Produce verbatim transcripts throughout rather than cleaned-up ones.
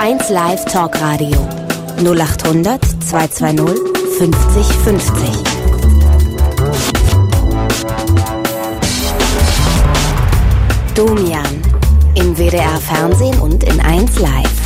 eins Live Talkradio null acht hundert zweihundertzweißig fünfzig fünfzig. Domian im W D R Fernsehen und in eins Live.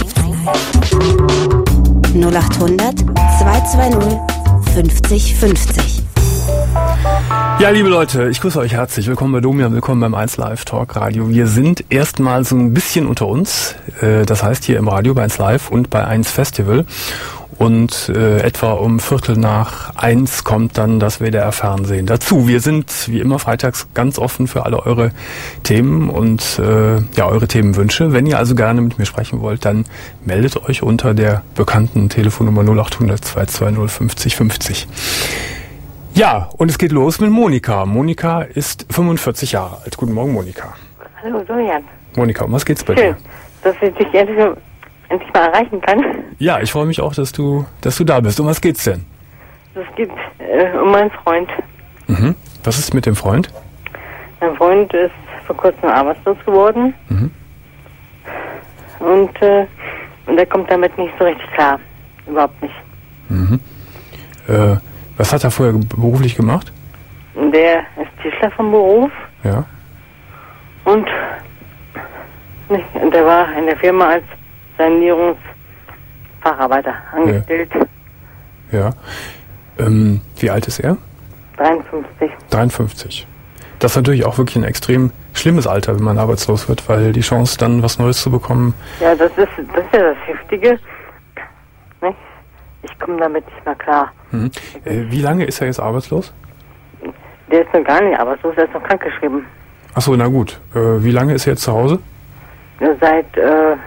null acht hundert zweihundertzweißig fünfzig fünfzig. Ja, liebe Leute, ich grüße euch herzlich. Willkommen bei Domian, willkommen beim eins Live Talk Radio. Wir sind erstmal so ein bisschen unter uns, äh, das heißt hier im Radio bei eins Live und bei eins Festival. Und äh, etwa um Viertel nach eins kommt dann das W D R Fernsehen dazu. Wir sind wie immer freitags ganz offen für alle eure Themen und äh, ja eure Themenwünsche. Wenn ihr also gerne mit mir sprechen wollt, dann meldet euch unter der bekannten Telefonnummer null acht hundert zweihundertzweißig fünfzig fünfzig. Ja, und es geht los mit Monika. Monika ist fünfundvierzig Jahre alt. Guten Morgen, Monika. Hallo, Domian. Monika, um was geht's bei Schön, dir? dass ich dich endlich, endlich mal erreichen kann. Ja, ich freue mich auch, dass du, dass du da bist. Um was geht's denn? Es geht äh, um meinen Freund. Mhm. Was ist mit dem Freund? Mein Freund ist vor kurzem arbeitslos geworden. Mhm. Und, äh, und er kommt damit nicht so richtig klar. Überhaupt nicht. Mhm. Äh, was hat er vorher beruflich gemacht? Der ist Tischler vom Beruf. Ja. Und, nicht, und der war in der Firma als Sanierungsfacharbeiter angestellt. Ja. ja. Ähm, wie alt ist er? dreiundfünfzig. dreiundfünfzig. Das ist natürlich auch wirklich ein extrem schlimmes Alter, wenn man arbeitslos wird, weil die Chance dann was Neues zu bekommen... Ja, das ist, das ist ja das Heftige. Nicht? Ich komme damit nicht mehr klar. Mhm. Äh, wie lange ist er jetzt arbeitslos? Der ist noch gar nicht arbeitslos, der ist noch krankgeschrieben. Achso, na gut. Äh, wie lange ist er jetzt zu Hause? Seit, äh,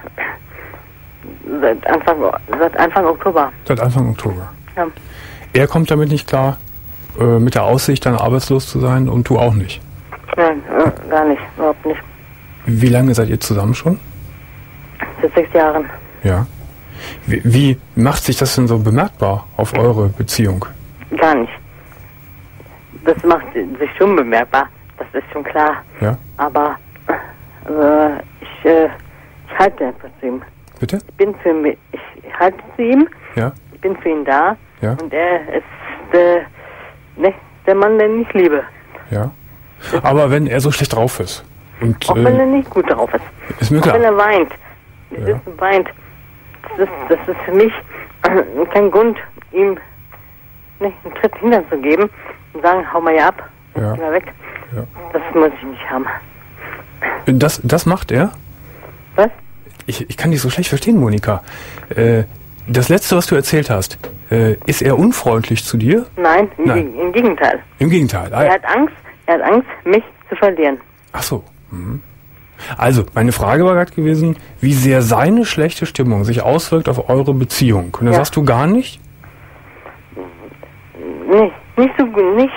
seit, Anfang, seit Anfang Oktober. Seit Anfang Oktober. Ja. Er kommt damit nicht klar, äh, mit der Aussicht dann arbeitslos zu sein und du auch nicht? Nein, äh, gar nicht, überhaupt nicht. Wie lange seid ihr zusammen schon? Seit sechs Jahren. Ja. Wie, wie macht sich das denn so bemerkbar auf eure Beziehung? Gar nicht. Das macht sich schon bemerkbar, das ist schon klar. Ja. Aber äh, ich, äh, ich halte einfach zu ihm. Bitte? Ich bin für mich, ich halte zu ihm. Ja. Ich bin für ihn da. Ja. Und er ist äh, ne, der Mann, den ich liebe. Ja. Aber wenn er so schlecht drauf ist und Auch äh, wenn er nicht gut drauf ist. ist mir Auch klar. wenn er weint. Er Ja. sitzt und weint. Das ist, das ist für mich äh, kein Grund, ihm ne, einen Tritt hintern zu geben und sagen, hau mal ja ab, Ja. geh mal weg. Ja. Das muss ich nicht haben. Das, das macht er? Was? Ich, ich kann dich so schlecht verstehen, Monika. Äh, das Letzte, was du erzählt hast, äh, ist er unfreundlich zu dir? Nein, im, Nein. Geg- im Gegenteil. Im Gegenteil. Ah, Er hat Angst, er hat Angst, mich zu verlieren. Ach so. Mhm. Also, meine Frage war gerade gewesen, wie sehr seine schlechte Stimmung sich auswirkt auf eure Beziehung. Und da Ja. sagst du gar nicht? Nee, nicht so gut, nicht.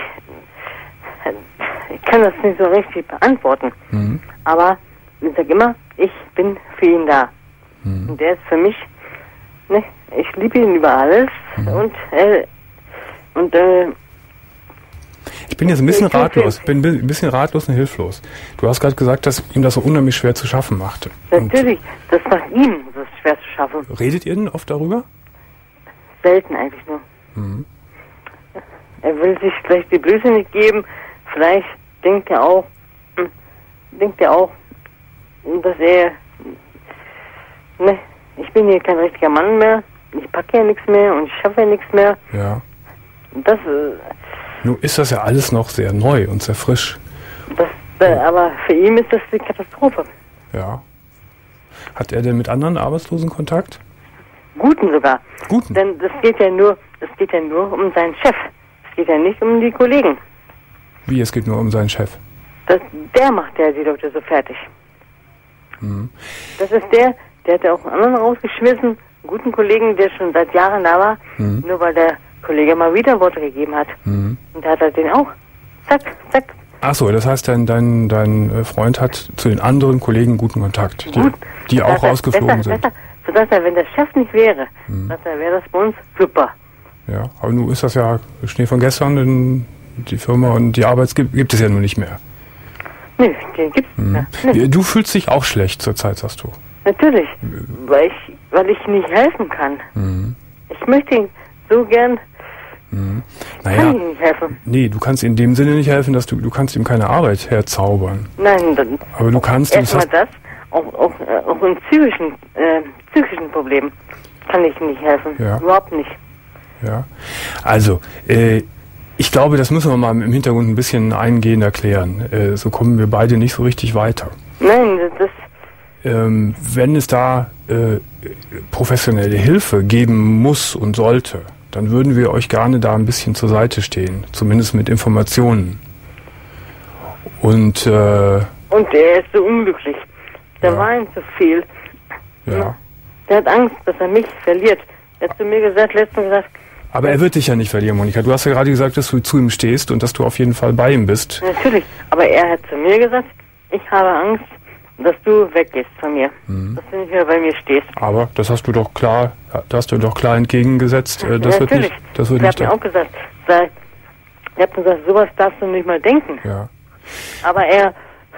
Ich kann das nicht so richtig beantworten. Mhm. Aber ich sag immer, ich bin für ihn da. Mhm. Und der ist für mich, ne, ich liebe ihn über alles. Mhm. Und, äh, und, äh, Ich bin jetzt ein bisschen Ich bin ratlos, für- bin ein bisschen ratlos und hilflos. Du hast gerade gesagt, dass ihm das so unheimlich schwer zu schaffen machte. Und natürlich, das macht ihm so schwer zu schaffen. redet ihr denn oft darüber? Selten eigentlich nur. Mhm. Er will sich vielleicht die Blöße nicht geben. Vielleicht denkt er auch, hm, denkt er auch, dass er, ne, ich bin hier kein richtiger Mann mehr. Ich packe ja nichts mehr und ich schaffe ja nichts mehr. Ja. Das, äh, Nun ist das ja alles noch sehr neu und sehr frisch. das, äh, aber für ihn ist das die Katastrophe. Ja. Hat er denn mit anderen Arbeitslosen Kontakt? Guten sogar. Guten? Denn das geht ja nur, das geht ja nur um seinen Chef. Es geht ja nicht um die Kollegen. Wie, es geht nur um seinen Chef? Das, der macht ja die Leute so fertig. Mhm. Das ist der, der hat ja auch einen anderen rausgeschmissen, einen guten Kollegen, der schon seit Jahren da war, Mhm. nur weil der Kollege mal wieder Worte gegeben hat. Mhm. Und da hat er den auch. Zack, zack. Ach so, das heißt, dein, dein, dein äh, Freund hat zu den anderen Kollegen guten Kontakt, die, Gut. die Dass auch er- rausgeflogen besser, sind. Besser, sodass er, wenn der Chef nicht wäre, Mhm. dass er wäre das bei uns super. Ja, aber nun ist das ja Schnee von gestern, denn die Firma und die Arbeit gibt, gibt es ja nun nicht mehr. Nö, den gibt's nicht Mhm. mehr. Nö. Du fühlst dich auch schlecht zurzeit, sagst du. Natürlich, weil ich, weil ich nicht helfen kann. Mhm. Ich möchte ihm so gern, Mhm. ich Naja, kann ihm nicht helfen. nee, du kannst in dem Sinne nicht helfen, dass du, du kannst ihm keine Arbeit herzaubern. Nein, dann Aber du kannst ihm, erstmal das, auch, auch, äh, auch in psychischen, äh, psychischen Problemen kann ich ihm nicht helfen. Ja. Überhaupt nicht. ja. Also, äh, ich glaube, das müssen wir mal im Hintergrund ein bisschen eingehend erklären. Äh, so kommen wir beide nicht so richtig weiter. Nein, das, Ähm, wenn es da äh, professionelle Hilfe geben muss und sollte, dann würden wir euch gerne da ein bisschen zur Seite stehen, zumindest mit Informationen. Und äh, und er ist so unglücklich. Der Ja. weint so viel. ja, Der hat Angst, dass er mich verliert. Er hat zu mir gesagt, letztens gesagt, aber er wird dich ja nicht verlieren, Monika. Du hast ja gerade gesagt, dass du zu ihm stehst und dass du auf jeden Fall bei ihm bist. natürlich, aber er hat zu mir gesagt, ich habe Angst, dass du weggehst von mir. Mhm. Dass du nicht mehr bei mir stehst. Aber das hast du doch klar, da hast du doch klar entgegengesetzt. Äh, das ja, wird natürlich. nicht, das wird ich nicht. habe mir auch gesagt, sei, ich habe gesagt, sowas darfst du nicht mal denken. Ja, Aber er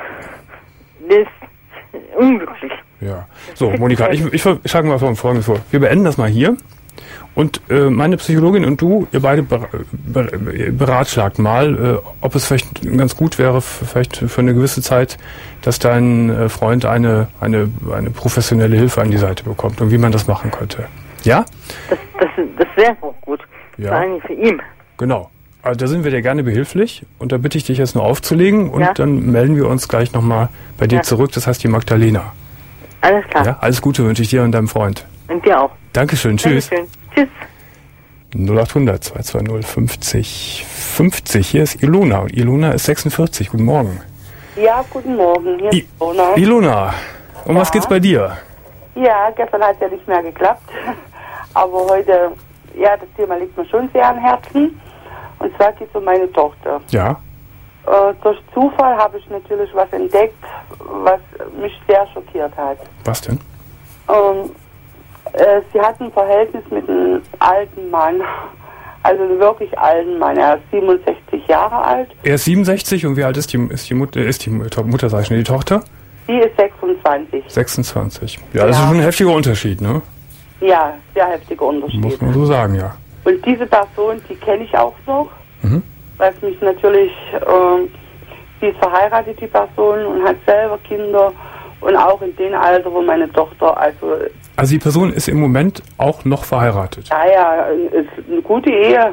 der ist unglücklich. ja. So, Monika, ich, ich schlage mal vor Folgendes vor. Wir beenden das mal hier. Und äh, meine Psychologin und du, ihr beide ber ber beratschlagt mal, äh, ob es vielleicht ganz gut wäre, vielleicht für eine gewisse Zeit, dass dein äh, Freund eine, eine, eine professionelle Hilfe an die Seite bekommt und wie man das machen könnte. Ja? Das, das, das wäre auch gut. Ja. Vor allem für ihn. Genau. Also da sind wir dir gerne behilflich und da bitte ich dich jetzt nur aufzulegen und Ja. dann melden wir uns gleich nochmal bei dir Ja. zurück. Das heißt die Magdalena. Alles klar. Ja? Alles Gute wünsche ich dir und deinem Freund. Und dir auch. Dankeschön. Tschüss. Dankeschön. Tschüss. null acht hundert zwei zwei null fünfzig fünfzig. Hier ist Ilona und Ilona ist sechsundvierzig. Guten Morgen. Ja, guten Morgen. Hier I ist Ilona. Ilona, um Ja. was geht's bei dir? Ja, gestern hat es ja nicht mehr geklappt. Aber heute, ja, das Thema liegt mir schon sehr am Herzen. Und zwar geht es um meine Tochter. Ja, Äh, durch Zufall habe ich natürlich was entdeckt, was mich sehr schockiert hat. was denn? Ähm, äh, sie hat ein Verhältnis mit einem alten Mann. Also einen wirklich alten Mann. Er ist siebenundsechzig Jahre alt. Er ist siebenundsechzig und wie alt ist die, ist die Mutter, ist die Mutter, Mutter sag ich schon, die Tochter? Sie ist sechsundzwanzig. sechsundzwanzig. Ja, das Ja. ist schon ein heftiger Unterschied, ne? Ja, sehr heftiger Unterschied. Muss man so sagen, ja. Und diese Person, die kenne ich auch noch, Mhm. weil es mich natürlich, ähm, sie ist verheiratet, die Person, und hat selber Kinder und auch in dem Alter, wo meine Tochter, also, Also die Person ist im Moment auch noch verheiratet. naja, ist eine gute Ehe,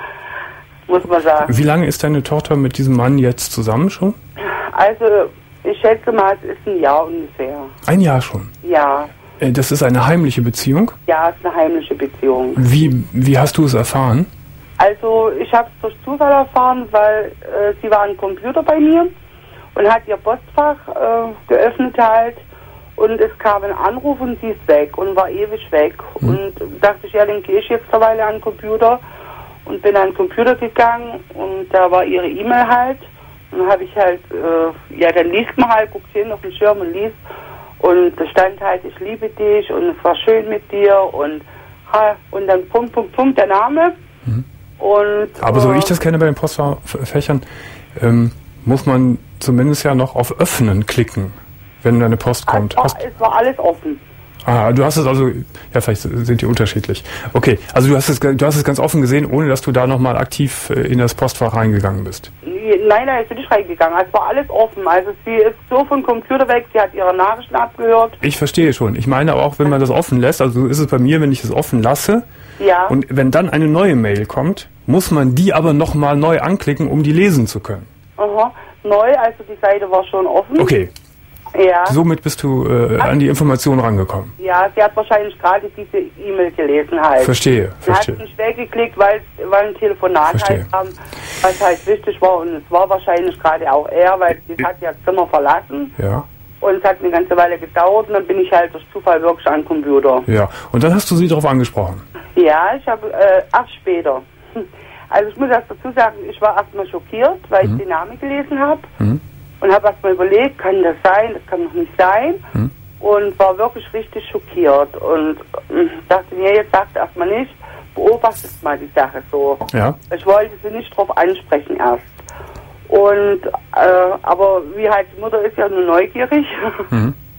muss man sagen. Wie lange ist deine Tochter mit diesem Mann jetzt zusammen schon? Also, ich schätze mal, es ist ein Jahr ungefähr. Ein Jahr schon. Ja, Äh, Das ist eine heimliche Beziehung. ja, es ist eine heimliche Beziehung. Wie, wie hast du es erfahren? Also ich habe es durch Zufall erfahren, weil äh, sie war am Computer bei mir und hat ihr Postfach äh, geöffnet halt und es kam ein Anruf und sie ist weg und war ewig weg. Mhm. Und dachte ich, ja, dann gehe ich jetzt eine Weile an den Computer und bin an den Computer gegangen und da war ihre E-Mail halt. Und dann habe ich halt, äh, ja, dann liest man halt, guckt hin auf den Schirm und liest. Und da stand halt, ich liebe dich und es war schön mit dir und ha, und dann Punkt, Punkt, Punkt, der Name. Mhm. Und, Aber so äh, wie ich das kenne bei den Postfächern, ähm, muss man zumindest ja noch auf Öffnen klicken, wenn deine Post kommt. Es war, Hast, es war alles offen. ah, du hast es also, ja, vielleicht sind die unterschiedlich. Okay, also du hast es, du hast es ganz offen gesehen, ohne dass du da nochmal aktiv äh, in das Postfach reingegangen bist. Nein, nein, ist sie nicht reingegangen. Es war alles offen. Also sie ist so vom Computer weg, sie hat ihre Nachrichten abgehört. Ich verstehe schon. Ich meine aber auch, wenn man das offen lässt, also so ist es bei mir, wenn ich es offen lasse, Ja. und wenn dann eine neue Mail kommt, muss man die aber nochmal neu anklicken, um die lesen zu können. Aha. Neu, also die Seite war schon offen. Okay, Ja. somit bist du äh, an die Information rangekommen. Ja, sie hat wahrscheinlich gerade diese E-Mail gelesen halt. Verstehe, Sie hat verstehe. nicht weggeklickt, weil, weil ein Telefonat Verstehe. halt kam, was halt wichtig war. Und es war wahrscheinlich gerade auch er, weil sie hat ja das Zimmer verlassen. Ja, Und es hat eine ganze Weile gedauert und dann bin ich halt durch Zufall wirklich an den Computer. ja. Und dann hast du sie darauf angesprochen. Ja, ich habe, äh, ach später. Also ich muss erst dazu sagen, ich war erstmal schockiert, weil Mhm. ich den Namen gelesen habe. Mhm. Und habe erstmal überlegt, kann das sein, das kann doch nicht sein. Mhm. Und war wirklich richtig schockiert. Und äh, dachte mir, jetzt sagst du erstmal nicht, beobachtest mal die Sache so. Ja, Ich wollte sie nicht drauf ansprechen erst. Und, äh, aber wie halt, die Mutter ist ja nur neugierig. mhm. Und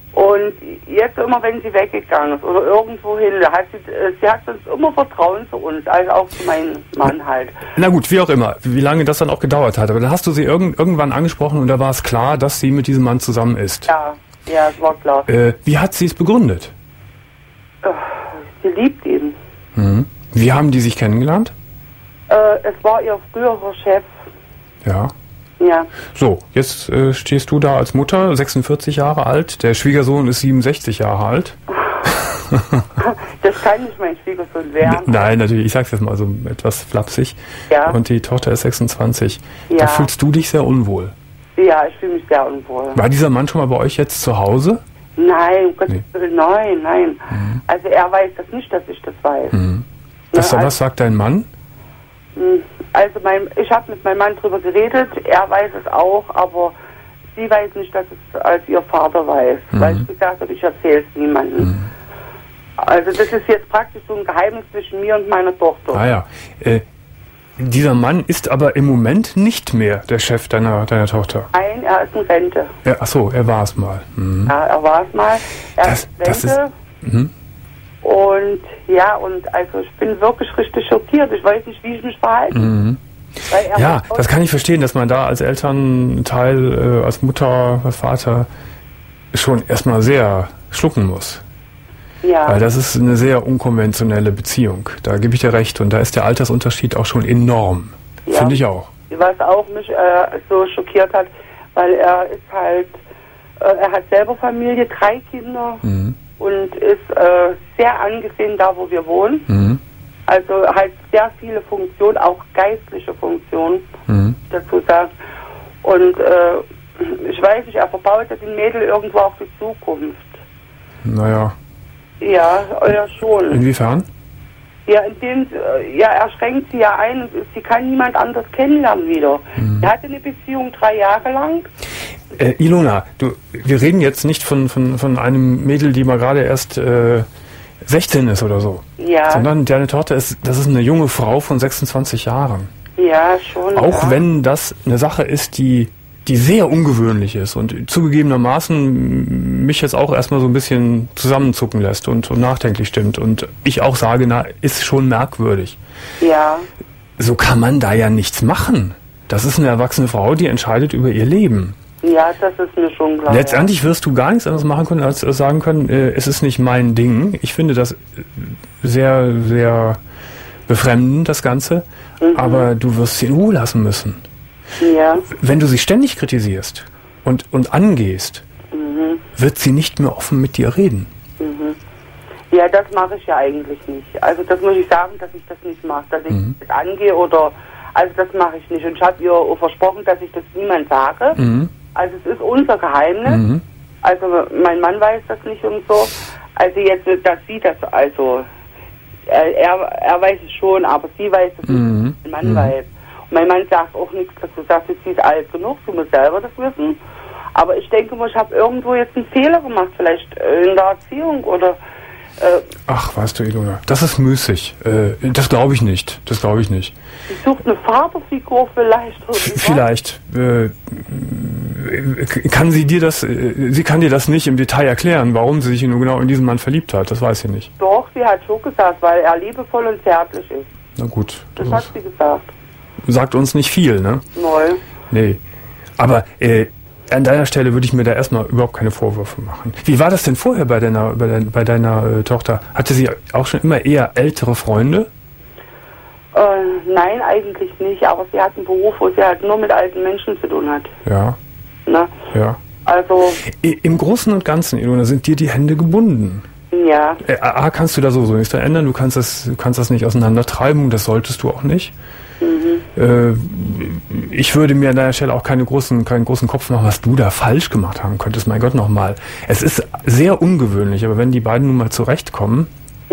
Und jetzt immer, wenn sie weggegangen ist oder irgendwo hin, hat sie, sie hat sonst immer Vertrauen zu uns, also auch zu meinem Mann halt. Na gut, wie auch immer, wie lange das dann auch gedauert hat. Aber dann hast du sie irgend, irgendwann angesprochen und da war es klar, dass sie mit diesem Mann zusammen ist. Ja, ja, es war klar. Äh, wie hat sie es begründet? Sie liebt ihn. Mhm. Wie haben die sich kennengelernt? Äh, es war ihr früherer Chef. Ja. Ja. So, jetzt äh, stehst du da als Mutter, sechsundvierzig Jahre alt, der Schwiegersohn ist siebenundsechzig Jahre alt. Das kann nicht mein Schwiegersohn werden. Nein, natürlich, ich sag's jetzt mal so etwas flapsig. Ja. Und die Tochter ist sechsundzwanzig. Ja. Da fühlst du dich sehr unwohl. Ja, ich fühle mich sehr unwohl. War dieser Mann schon mal bei euch jetzt zu Hause? Nein, um Gottes Nee. Willen, nein, nein. Mhm. Also er weiß das nicht, dass ich das weiß. Mhm. Was, Ja, also- was sagt dein Mann? Also mein, ich habe mit meinem Mann drüber geredet, er weiß es auch, aber sie weiß nicht, dass es als ihr Vater weiß. Mhm. Weil ich gesagt habe, ich erzähle es niemandem. Mhm. Also das ist jetzt praktisch so ein Geheimnis zwischen mir und meiner Tochter. Ah ja. Äh, dieser Mann ist aber im Moment nicht mehr der Chef deiner, deiner Tochter. Nein, er ist in Rente. Ja, ach so, er war es mal. Mhm. Ja, er war es mal. Er Das- ist in das Rente. ist- Mhm. Und ja, und also ich bin wirklich richtig schockiert. Ich weiß nicht, wie ich mich verhalte. Mhm. Weil er Ja, hat- das kann ich verstehen, dass man da als Elternteil, äh, als Mutter, als Vater schon erstmal sehr schlucken muss. ja. Weil das ist eine sehr unkonventionelle Beziehung. Da gebe ich dir recht. Und da ist der Altersunterschied auch schon enorm. Ja. Finde ich auch. Was auch mich äh, so schockiert hat, weil er ist halt, äh, er hat selber Familie, drei Kinder Mhm. und ist äh, sehr angesehen da, wo wir wohnen. Mhm. Also halt sehr viele Funktionen, auch geistliche Funktionen, Mhm. dazu sagen. Und äh, ich weiß nicht, er verbaut ja den Mädel irgendwo auch die Zukunft. Naja, Ja, ja schon. inwiefern? Ja, indem, äh, ja, er schränkt sie ja ein und sie kann niemand anders kennenlernen wieder. Mhm. Er hatte eine Beziehung drei Jahre lang. Äh, Ilona, du, wir reden jetzt nicht von, von, von einem Mädel, die mal gerade erst äh, sechzehn ist oder so. Ja. Sondern deine Tochter ist, das ist eine junge Frau von sechsundzwanzig Jahren. Ja, schon. Auch ja. wenn das eine Sache ist, die, die sehr ungewöhnlich ist und zugegebenermaßen mich jetzt auch erstmal so ein bisschen zusammenzucken lässt und, und nachdenklich stimmt. Und ich auch sage, na, ist schon merkwürdig. Ja, So kann man da ja nichts machen. Das ist eine erwachsene Frau, die entscheidet über ihr Leben. ja, das ist mir schon klar. Letztendlich wirst du gar nichts anderes machen können, als äh, sagen können, äh, es ist nicht mein Ding. Ich finde das äh, sehr, sehr befremdend, das Ganze. Mhm. Aber du wirst sie in Ruhe lassen müssen. Ja, Wenn du sie ständig kritisierst und, und angehst, mhm. wird sie nicht mehr offen mit dir reden. Mhm. Ja, das mache ich ja eigentlich nicht. Also das muss ich sagen, dass ich das nicht mache, dass ich Mhm. das angehe oder, also das mache ich nicht. Und ich habe ihr auch versprochen, dass ich das niemand sage. Mhm. Also es ist unser Geheimnis. Mhm. Also mein Mann weiß das nicht und so. Also jetzt, dass sie das, also er, er, er weiß es schon, aber sie weiß es Mhm. nicht, mein Mann Mhm. weiß. Und mein Mann sagt auch nichts dazu, sagt, sie ist alt genug, sie muss selber das wissen. Aber ich denke mal, ich habe irgendwo jetzt einen Fehler gemacht, vielleicht äh, in der Erziehung oder äh, Ach, weißt du, Ilona, das ist müßig. Äh, das glaube ich nicht. Das glaube ich nicht. sie sucht eine Vaterfigur vielleicht. Oder V- was. Vielleicht äh, kann sie dir das, äh, sie kann dir das nicht im Detail erklären, warum sie sich nur genau in diesen Mann verliebt hat. Das weiß sie nicht. Doch, sie hat schon gesagt, weil er liebevoll und zärtlich ist. Na gut, Das das hat sie gesagt. sagt uns nicht viel, ne? Neu. Nee. Aber äh, an deiner Stelle würde ich mir da erstmal überhaupt keine Vorwürfe machen. Wie war das denn vorher bei deiner, bei, dein, bei deiner äh, Tochter? Hatte sie auch schon immer eher ältere Freunde? Äh, nein, eigentlich nicht, aber sie hat einen Beruf, wo sie halt nur mit alten Menschen zu tun hat. Ja, Ne? ja. Also, I- Im Großen und Ganzen, Ilona, sind dir die Hände gebunden. ja, Äh, A, kannst du da sowieso nichts dran ändern, du kannst das, du kannst das nicht auseinandertreiben, das solltest du auch nicht. Äh, ich würde mir an deiner Stelle auch keine großen, keinen großen Kopf machen, was du da falsch gemacht haben könntest. Mein Gott, nochmal. Es ist sehr ungewöhnlich, aber wenn die beiden nun mal zurechtkommen,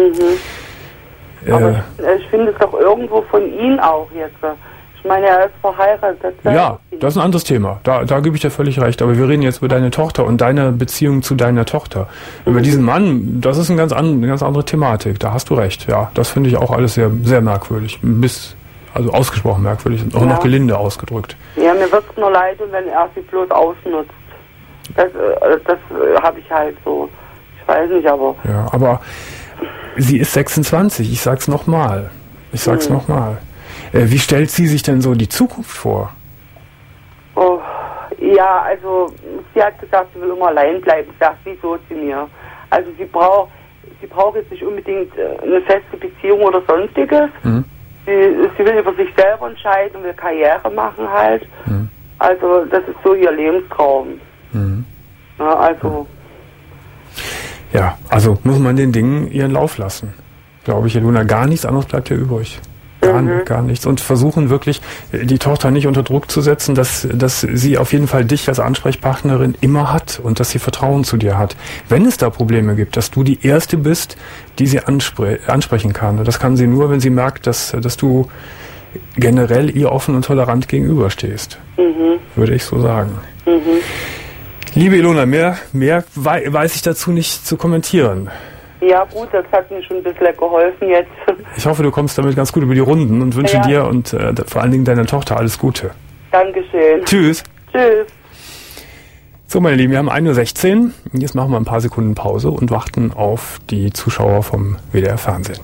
aber äh, ich, ich finde es doch irgendwo von ihm auch jetzt. Ich meine, er ist verheiratet. ja, das ist ein anderes Thema. Da, da gebe ich dir völlig recht. Aber wir reden jetzt über deine Tochter und deine Beziehung zu deiner Tochter. Über diesen Mann, das ist ein ganz an, eine ganz andere Thematik. Da hast du recht. Ja, das finde ich auch alles sehr, sehr merkwürdig. Bis, also ausgesprochen merkwürdig und auch Ja. noch gelinde ausgedrückt. Ja, mir wird es nur leid, wenn er sie bloß ausnutzt. Das, äh, das äh, habe ich halt so. Ich weiß nicht, aber... Ja, aber sie ist sechsundzwanzig, ich sag's nochmal. Ich sag's hm. nochmal. Äh, wie stellt sie sich denn so die Zukunft vor? Oh, ja, also sie hat gesagt, sie will immer allein bleiben. Ich sag, wieso zu mir? Also sie braucht sie braucht jetzt nicht unbedingt äh, eine feste Beziehung oder sonstiges. Mhm. Sie, sie will über sich selber entscheiden und will Karriere machen halt. Mhm. Also das ist so ihr Lebenstraum. Mhm. Ja, also... Ja, also muss man den Dingen ihren Lauf lassen. Glaube ich, Eluna, gar nichts anderes bleibt ja übrig. Gar, mhm. gar nichts. Und versuchen wirklich, die Tochter nicht unter Druck zu setzen, dass, dass sie auf jeden Fall dich als Ansprechpartnerin immer hat und dass sie Vertrauen zu dir hat. Wenn es da Probleme gibt, dass du die Erste bist, die sie anspre- ansprechen kann. Und das kann sie nur, wenn sie merkt, dass, dass du generell ihr offen und tolerant gegenüberstehst. Mhm. Würde ich so sagen. Mhm. Liebe Ilona, mehr, mehr wei- weiß ich dazu nicht zu kommentieren. Ja gut, das hat mir schon ein bisschen geholfen jetzt. Ich hoffe, du kommst damit ganz gut über die Runden und wünsche ja. dir und äh, vor allen Dingen deiner Tochter alles Gute. Dankeschön. Tschüss. Tschüss. So, meine Lieben, wir haben ein Uhr sechzehn. Jetzt machen wir ein paar Sekunden Pause und warten auf die Zuschauer vom W D R Fernsehen.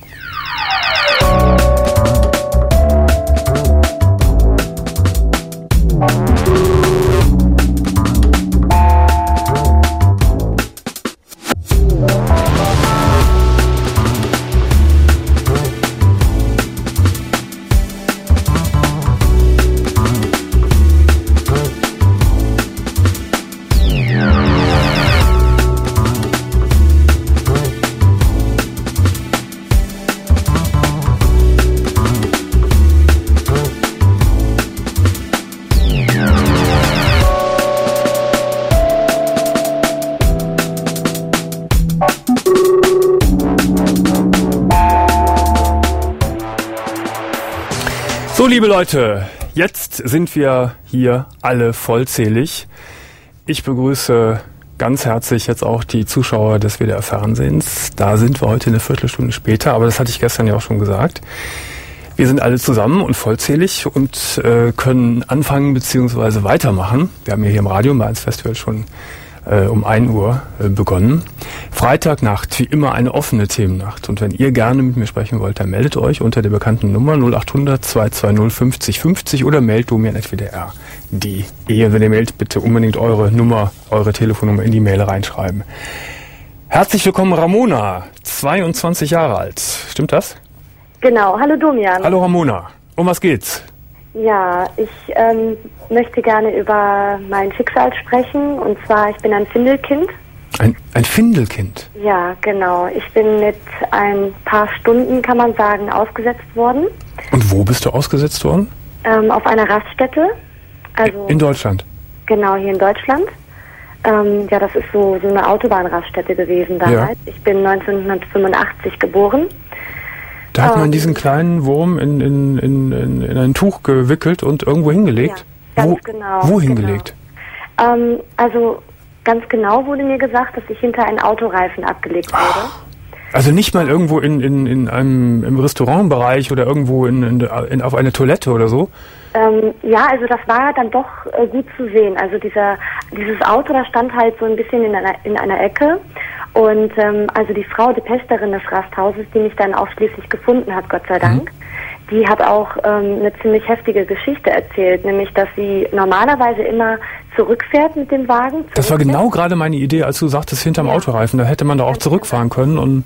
So, liebe Leute, jetzt sind wir hier alle vollzählig. Ich begrüße ganz herzlich jetzt auch die Zuschauer des W D R Fernsehens. Da sind wir heute eine Viertelstunde später, aber das hatte ich gestern ja auch schon gesagt. Wir sind alle zusammen und vollzählig und äh, können anfangen bzw. weitermachen. Wir haben ja hier im Radio im eins Festival schon äh, um ein Uhr äh, begonnen. Freitagnacht, wie immer, eine offene Themennacht. Und wenn ihr gerne mit mir sprechen wollt, dann meldet euch unter der bekannten Nummer null acht hundert zwei zwei null fünfzig fünfzig oder meldet domian at w d r punkt d e. Wenn ihr meldet, bitte unbedingt eure Nummer, eure Telefonnummer in die Mail reinschreiben. Herzlich willkommen, Ramona, zweiundzwanzig Jahre alt. Stimmt das? Genau. Hallo Domian. Hallo Ramona. Um was geht's? Ja, ich ähm, möchte gerne über mein Schicksal sprechen. Und zwar, ich bin ein Findelkind. Ein, ein Findelkind? Ja, genau. Ich bin mit ein paar Stunden, kann man sagen, ausgesetzt worden. Und wo bist du ausgesetzt worden? Ähm, auf einer Raststätte. Also in Deutschland? Genau, hier in Deutschland. Ähm, ja, das ist so, so eine Autobahnraststätte gewesen damals. Ja. Ich bin neunzehnhundertfünfundachtzig geboren. Da hat man ähm, diesen kleinen Wurm in, in, in, in, in ein Tuch gewickelt und irgendwo hingelegt? Ja, ganz wo, genau. Wo hingelegt? Genau. Ähm, also ganz genau wurde mir gesagt, dass ich hinter einen Autoreifen abgelegt wurde. Ach, also nicht mal irgendwo in, in, in einem im Restaurantbereich oder irgendwo in, in, in, auf eine Toilette oder so? Ähm, ja, also das war dann doch äh, gut zu sehen. Also dieser dieses Auto, das stand halt so ein bisschen in einer, in einer Ecke. Und ähm, also die Frau, die Pächterin des Rasthauses, die mich dann auch schließlich gefunden hat, Gott sei Dank, mhm. die hat auch ähm, eine ziemlich heftige Geschichte erzählt, nämlich, dass sie normalerweise immer zurückfährt mit dem Wagen. Das war genau gerade meine Idee, als du sagtest, hinterm ja. Autoreifen, da hätte man da auch zurückfahren können. Und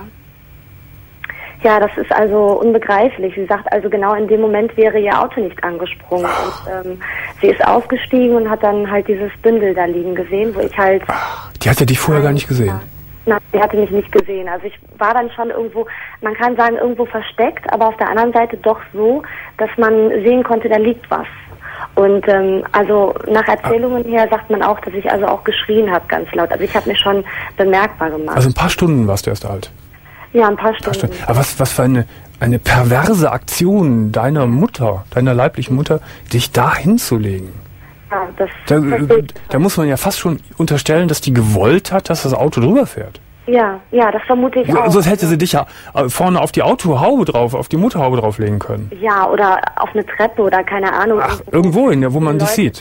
ja. ja, das ist also unbegreiflich. Sie sagt also, genau in dem Moment wäre ihr Auto nicht angesprungen. Und ähm, sie ist ausgestiegen und hat dann halt dieses Bündel da liegen gesehen, wo ich halt... Ach, die hatte dich vorher gar nicht gesehen? Ja. Nein, sie hatte mich nicht gesehen. Also ich war dann schon irgendwo, man kann sagen, irgendwo versteckt, aber auf der anderen Seite doch so, dass man sehen konnte, da liegt was. Und ähm, also nach Erzählungen her sagt man auch, dass ich also auch geschrien habe ganz laut. Also ich habe mich schon bemerkbar gemacht. Also ein paar Stunden warst du erst alt? Ja, ein paar Stunden. Ein paar Stunden. Aber was, was für eine, eine perverse Aktion deiner Mutter, deiner leiblichen Mutter, dich da hinzulegen. Ja, das, da, das da muss man ja fast schon unterstellen, dass die gewollt hat, dass das Auto drüber fährt. Ja, ja, das vermute ich auch. Sonst hätte sie dich ja vorne auf die Autohaube drauf, auf die Motorhaube drauflegen können. Ja, oder auf eine Treppe oder keine Ahnung. Ach, irgendwo hin, wo man dich sieht.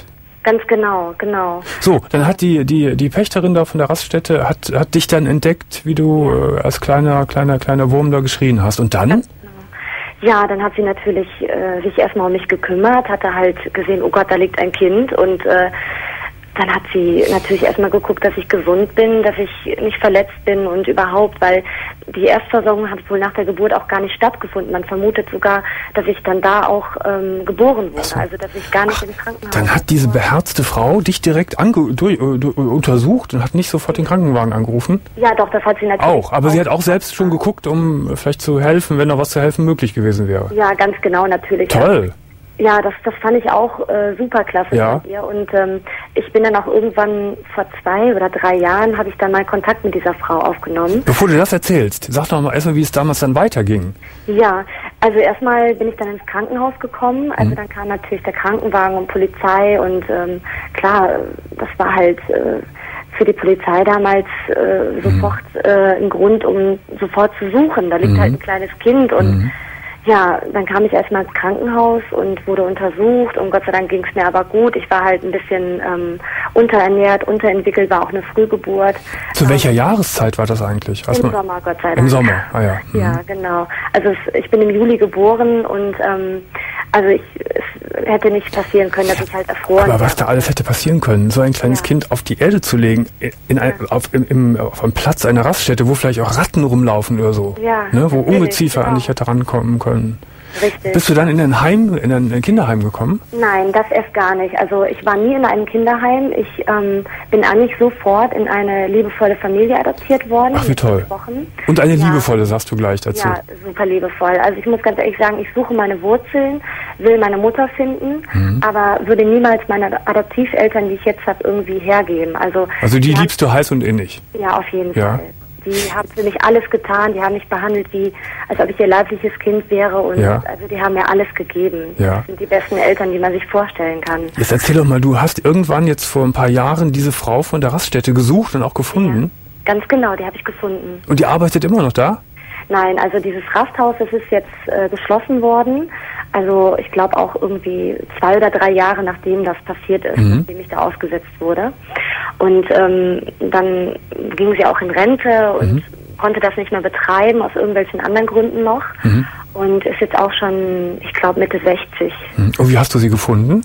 Ganz genau, genau. So, dann hat die die die Pächterin da von der Raststätte hat hat dich dann entdeckt, wie du äh, als kleiner kleiner kleiner Wurm da geschrien hast. Und dann? Ganz genau. Ja, dann hat sie natürlich äh, sich erstmal um mich gekümmert, hatte halt gesehen, oh Gott, da liegt ein Kind und äh, dann hat sie natürlich erstmal geguckt, dass ich gesund bin, dass ich nicht verletzt bin und überhaupt, weil die Erstversorgung hat wohl nach der Geburt auch gar nicht stattgefunden. Man vermutet sogar, dass ich dann da auch ähm, geboren wurde, so. Also dass ich gar nicht Ach, im Krankenhaus Dann hat diese beherzte Frau dich direkt ange durch, äh, untersucht und hat nicht sofort den Krankenwagen angerufen? Ja, doch, das hat sie natürlich auch. Aber auch sie hat auch selbst schon geguckt, um vielleicht zu helfen, wenn noch was zu helfen möglich gewesen wäre. Ja, ganz genau, natürlich. Toll. Ja, das, das fand ich auch äh, super klasse ja. von ihr. Und ähm, ich bin dann auch irgendwann vor zwei oder drei Jahren, habe ich dann mal Kontakt mit dieser Frau aufgenommen. Bevor du das erzählst, sag doch mal erstmal, wie es damals dann weiterging. Ja, also erstmal bin ich dann ins Krankenhaus gekommen. Also mhm. dann kam natürlich der Krankenwagen und Polizei. Und ähm, klar, das war halt äh, für die Polizei damals äh, sofort äh, ein Grund, um sofort zu suchen. Da liegt mhm. halt ein kleines Kind und mhm. ja, dann kam ich erstmal ins Krankenhaus und wurde untersucht und Gott sei Dank ging es mir aber gut. Ich war halt ein bisschen ähm, unterernährt, unterentwickelt, war auch eine Frühgeburt. Zu welcher ähm, Jahreszeit war das eigentlich? Im Sommer, Gott sei Dank. Im Sommer, ah ja. Mhm. Ja, genau. Also es, ich bin im Juli geboren und ähm, also ich, es hätte nicht passieren können, dass ich halt erfroren Aber was da alles hätte passieren können, so ein kleines ja. Kind auf die Erde zu legen, in ein, ja. auf, im, im, auf einem Platz einer Raststätte, wo vielleicht auch Ratten rumlaufen oder so, ja, ne, wo Ungeziefer genau. an dich hätte rankommen können. Richtig. Bist du dann in ein Heim, in ein Kinderheim gekommen? Nein, das erst gar nicht. Also ich war nie in einem Kinderheim. Ich ähm, bin eigentlich sofort in eine liebevolle Familie adoptiert worden. Ach, wie toll. Wochen. Und eine ja. liebevolle, sagst du gleich dazu. Ja, super liebevoll. Also ich muss ganz ehrlich sagen, ich suche meine Wurzeln, will meine Mutter finden, mhm. aber würde niemals meine Adoptiveltern, die ich jetzt habe, irgendwie hergeben. Also, also die, die liebst haben, du heiß und innig? Ja, auf jeden ja. Fall. Die haben für mich alles getan, die haben mich behandelt, wie als ob ich ihr leibliches Kind wäre und ja. also die haben mir alles gegeben. Ja. Das sind die besten Eltern, die man sich vorstellen kann. Jetzt erzähl doch mal, du hast irgendwann jetzt vor ein paar Jahren diese Frau von der Raststätte gesucht und auch gefunden? Ja, ganz genau, die habe ich gefunden. Und die arbeitet immer noch da? Nein, also dieses Rasthaus, das ist jetzt äh, geschlossen worden. Also ich glaube auch irgendwie zwei oder drei Jahre nachdem das passiert ist, mhm. nachdem ich da ausgesetzt wurde. Und ähm, dann ging sie auch in Rente und mhm. konnte das nicht mehr betreiben, aus irgendwelchen anderen Gründen noch. Mhm. Und ist jetzt auch schon, ich glaube, Mitte sechzig. Mhm. Und wie hast du sie gefunden?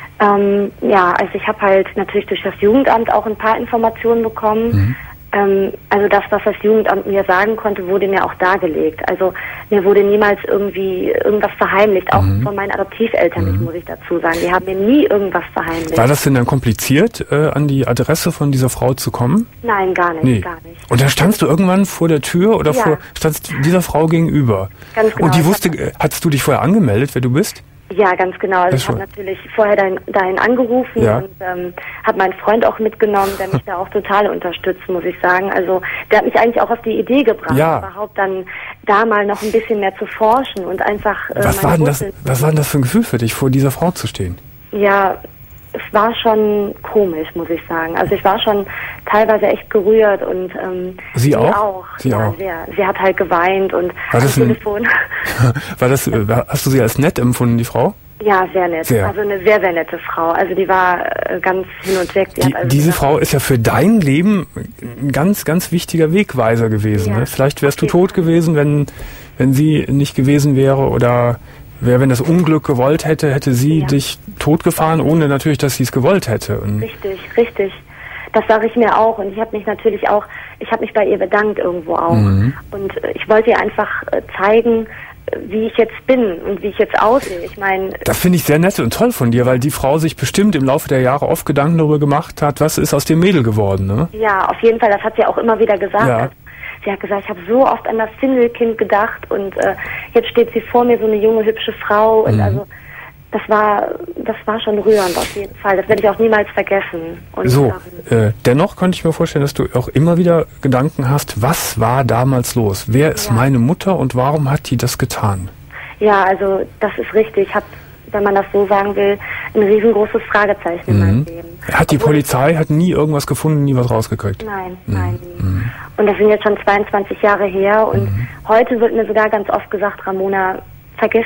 Ähm, ja, also ich habe halt natürlich durch das Jugendamt auch ein paar Informationen bekommen. Mhm. Ähm, also das, was das Jugendamt mir sagen konnte, wurde mir auch dargelegt. Also mir wurde niemals irgendwie irgendwas verheimlicht, auch mhm. von meinen Adoptiveltern nicht, mhm. muss ich dazu sagen. Die haben mir nie irgendwas verheimlicht. War das denn dann kompliziert, äh, an die Adresse von dieser Frau zu kommen? Nein, gar nicht, nee. gar nicht. Und dann standst du irgendwann vor der Tür oder ja. vor, standst dieser Frau gegenüber? Ganz genau. Und die wusste, äh, hattest du dich vorher angemeldet, wer du bist? Ja, ganz genau. Also ich habe natürlich vorher dahin, dahin angerufen ja. und ähm, habe meinen Freund auch mitgenommen, der mich da auch total unterstützt, muss ich sagen. Also der hat mich eigentlich auch auf die Idee gebracht, ja. überhaupt dann da mal noch ein bisschen mehr zu forschen und einfach äh, was, war denn das, was war denn das für ein Gefühl für dich, vor dieser Frau zu stehen? Ja, es war schon komisch, muss ich sagen. Also ich war schon teilweise echt gerührt und ähm, sie, sie auch? auch. Sie ja, auch. Sehr. Sie hat halt geweint und war das am Telefon. War das, hast du sie als nett empfunden, die Frau? Ja, sehr nett. Sehr. Also eine sehr, sehr nette Frau. Also die war äh, ganz hin und weg. Die die, also diese Frau ist ja für dein Leben ein ganz, ganz wichtiger Wegweiser gewesen. Ja. Ne? Vielleicht wärst du tot gewesen, wenn, wenn sie nicht gewesen wäre oder wer, wenn das Unglück gewollt hätte, hätte sie ja. dich totgefahren, ohne natürlich, dass sie es gewollt hätte. Und richtig, richtig. Das sage ich mir auch und ich habe mich natürlich auch, ich habe mich bei ihr bedankt irgendwo auch. Mhm. Und äh, ich wollte ihr einfach äh, zeigen, wie ich jetzt bin und wie ich jetzt aussehe. Ich meine, das finde ich sehr nett und toll von dir, weil die Frau sich bestimmt im Laufe der Jahre oft Gedanken darüber gemacht hat, was ist aus dem Mädel geworden, ne? Ja, auf jeden Fall, das hat sie auch immer wieder gesagt. Ja. Also, sie hat gesagt, ich habe so oft an das Sindelkind gedacht und äh, jetzt steht sie vor mir, so eine junge, hübsche Frau und mhm. also das war, das war schon rührend auf jeden Fall. Das werde ich auch niemals vergessen. Und, so, ähm, äh, dennoch könnte ich mir vorstellen, dass du auch immer wieder Gedanken hast, was war damals los? Wer ist ja. meine Mutter und warum hat die das getan? Ja, also das ist richtig. Ich habe, wenn man das so sagen will, ein riesengroßes Fragezeichen mhm. in meinem Leben. Hat die Obwohl Polizei, hat nie irgendwas gefunden, nie was rausgekriegt? Nein, mhm. nein. Mhm. Und das sind jetzt schon zweiundzwanzig Jahre her und mhm. heute wird mir sogar ganz oft gesagt, Ramona, vergiss es.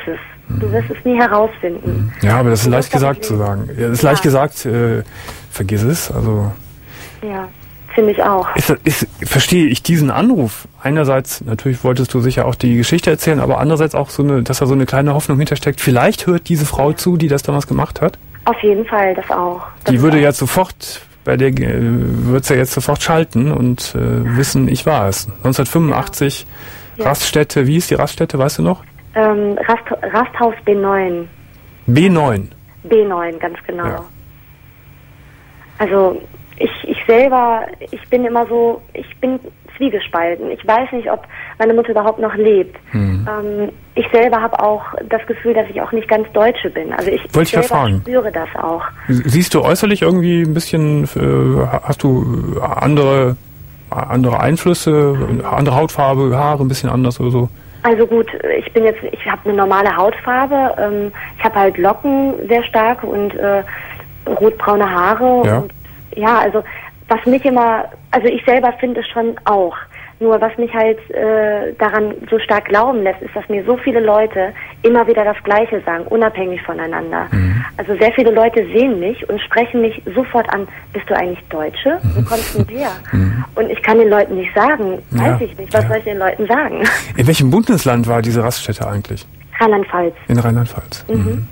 Du wirst es nie herausfinden. Ja, aber das ist Du leicht wirst damit gesagt zu leben. sagen. Ja, das ist Ja. leicht gesagt, äh, vergiss es. Also Ja, finde ich auch. ist, ist, verstehe ich diesen Anruf. Einerseits, natürlich wolltest du sicher auch die Geschichte erzählen, aber andererseits auch so eine, dass da so eine kleine Hoffnung hintersteckt. Vielleicht hört diese Frau zu, die das damals gemacht hat. Auf jeden Fall, das auch. Das Die ist würde auch. jetzt sofort, bei der äh, wird sie ja jetzt sofort schalten und äh, wissen, ich war es. neunzehnhundertfünfundachtzig, Ja. Raststätte, wie ist die Raststätte, weißt du noch? Ähm, Rast, Rasthaus B neun. B neun. B neun, ganz genau. Ja. Also ich, ich selber, ich bin immer so, ich bin zwiegespalten. Ich weiß nicht, ob meine Mutter überhaupt noch lebt. Hm. Ähm, ich selber habe auch das Gefühl, dass ich auch nicht ganz Deutsche bin. Also ich Wollte ich ja selber fragen. spüre das auch. Siehst du äußerlich irgendwie ein bisschen, äh, hast du andere, andere Einflüsse, andere Hautfarbe, Haare ein bisschen anders oder so? Also gut, ich bin jetzt, ich habe eine normale Hautfarbe. Ähm, ich habe halt Locken sehr stark und äh, rotbraune Haare. Ja. Und ja, also was mich immer, also ich selber finde es schon auch. Nur was mich halt äh, daran so stark glauben lässt, ist, dass mir so viele Leute immer wieder das Gleiche sagen, unabhängig voneinander. Mhm. Also sehr viele Leute sehen mich und sprechen mich sofort an, bist du eigentlich Deutsche? Wo kommst du her? Mhm. Und ich kann den Leuten nicht sagen, weiß Ja, ich nicht, was ja. soll ich den Leuten sagen? In welchem Bundesland war diese Raststätte eigentlich? Rheinland-Pfalz. In Rheinland-Pfalz. Mhm.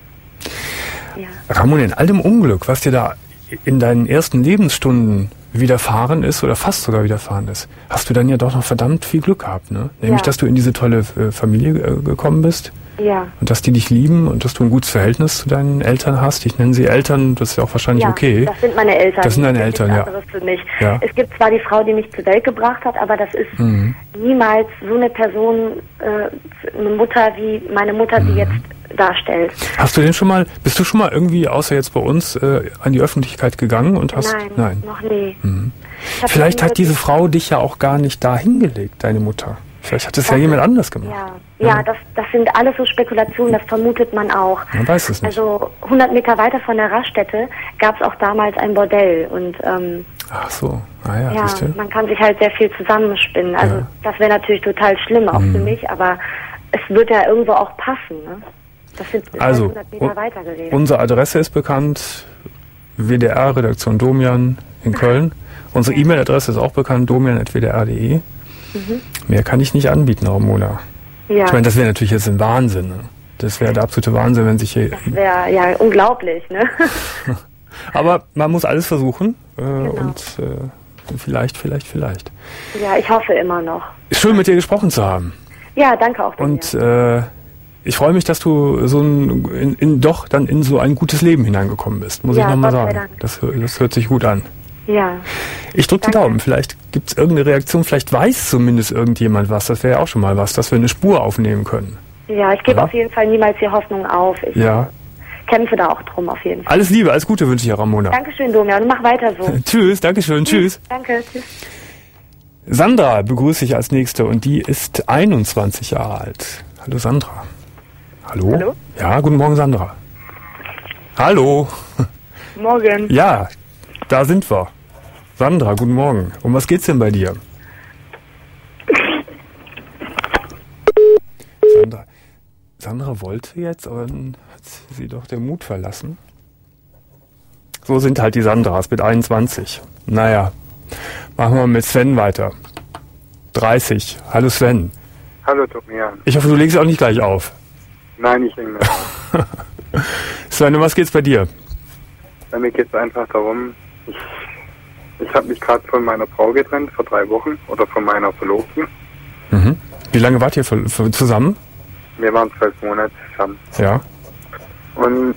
Ja. Ramon, in all dem Unglück, was dir da in deinen ersten Lebensstunden widerfahren ist oder fast sogar widerfahren ist, hast du dann ja doch noch verdammt viel Glück gehabt, ne? Nämlich, Ja. dass du in diese tolle äh, Familie äh, gekommen bist Ja. und dass die dich lieben und dass du ein gutes Verhältnis zu deinen Eltern hast. Ich nenne sie Eltern, das ist ja auch wahrscheinlich Ja, okay. das sind meine Eltern. Das sind deine nichts Eltern, ja. anderes für mich. Ja. Es gibt zwar die Frau, die mich zur Welt gebracht hat, aber das ist Mhm. niemals so eine Person, äh, eine Mutter wie meine Mutter, Mhm. die jetzt darstellt. Hast du denn schon mal, bist du schon mal irgendwie, außer jetzt bei uns, äh, an die Öffentlichkeit gegangen und hast... Nein, noch nie. Mhm. Ich hab Vielleicht noch nie hat diese wirklich- Frau dich ja auch gar nicht da hingelegt, deine Mutter. Vielleicht hat es ja Das jemand ist- anders gemacht. Ja, ja, das, das sind alles so Spekulationen, das vermutet man auch. Man weiß es nicht. Also hundert Meter weiter von der Raststätte gab es auch damals ein Bordell und ähm, Ach so, ah ja, ja, siehst du? man kann sich halt sehr viel zusammenspinnen. Also Ja. das wäre natürlich total schlimm, auch Mhm. für mich, aber es wird ja irgendwo auch passen. Ne? Das sind ist Also, halt hundert Meter un- weiter gewesen. Unsere Adresse ist bekannt, W D R, Redaktion Domian in Köln. Unsere E-Mail-Adresse ist auch bekannt, domian at w d r punkt d e. Mhm. Mehr kann ich nicht anbieten, Ramona. Ja, Ich meine, das wäre natürlich jetzt ein Wahnsinn. Ne? Das wäre der absolute Wahnsinn, wenn sich hier... das wäre ja unglaublich, ne? Aber man muss alles versuchen äh, Genau. und äh, vielleicht, vielleicht, vielleicht. Ja, ich hoffe immer noch. Schön mit dir gesprochen zu haben. Ja, danke auch. Und Daniel. äh, ich freue mich, dass du so ein, in, in, doch dann in so ein gutes Leben hineingekommen bist, muss Ja, ich nochmal Gott sei sagen. Dank. Das, hör- das hört sich gut an. Ja, Ich drücke die Danke. Daumen. Vielleicht gibt es irgendeine Reaktion, vielleicht weiß zumindest irgendjemand was. Das wäre ja auch schon mal was, dass wir eine Spur aufnehmen können. ja, ich gebe Ja. auf jeden Fall niemals die Hoffnung auf. Ich Ja. kämpfe da auch drum, auf jeden Fall. Alles Liebe, alles Gute wünsche ich dir, Ramona. Dankeschön, Domian, und mach weiter so. Tschüss, Dankeschön, tschüss. Danke, tschüss. Sandra begrüße ich als Nächste und die ist einundzwanzig Jahre alt. Hallo Sandra. Hallo? Hallo? Ja, guten Morgen Sandra. Hallo. Morgen. Ja, da sind wir. Sandra, guten Morgen. Um was geht's denn bei dir? Sandra, Sandra wollte jetzt, aber dann hat sie doch den Mut verlassen. So sind halt die Sandras mit einundzwanzig. Naja, machen wir mit Sven weiter. dreißig. Hallo Sven. Hallo Tobias. Ich hoffe, du legst auch nicht gleich auf. Nein, ich denke nicht. Sven, um was geht's bei dir? Bei mir geht es einfach darum, ich, ich habe mich gerade von meiner Frau getrennt, vor drei Wochen, oder von meiner Verlobten. Mhm. Wie lange wart ihr für, für, zusammen? Wir waren zwölf Monate zusammen. Ja. Und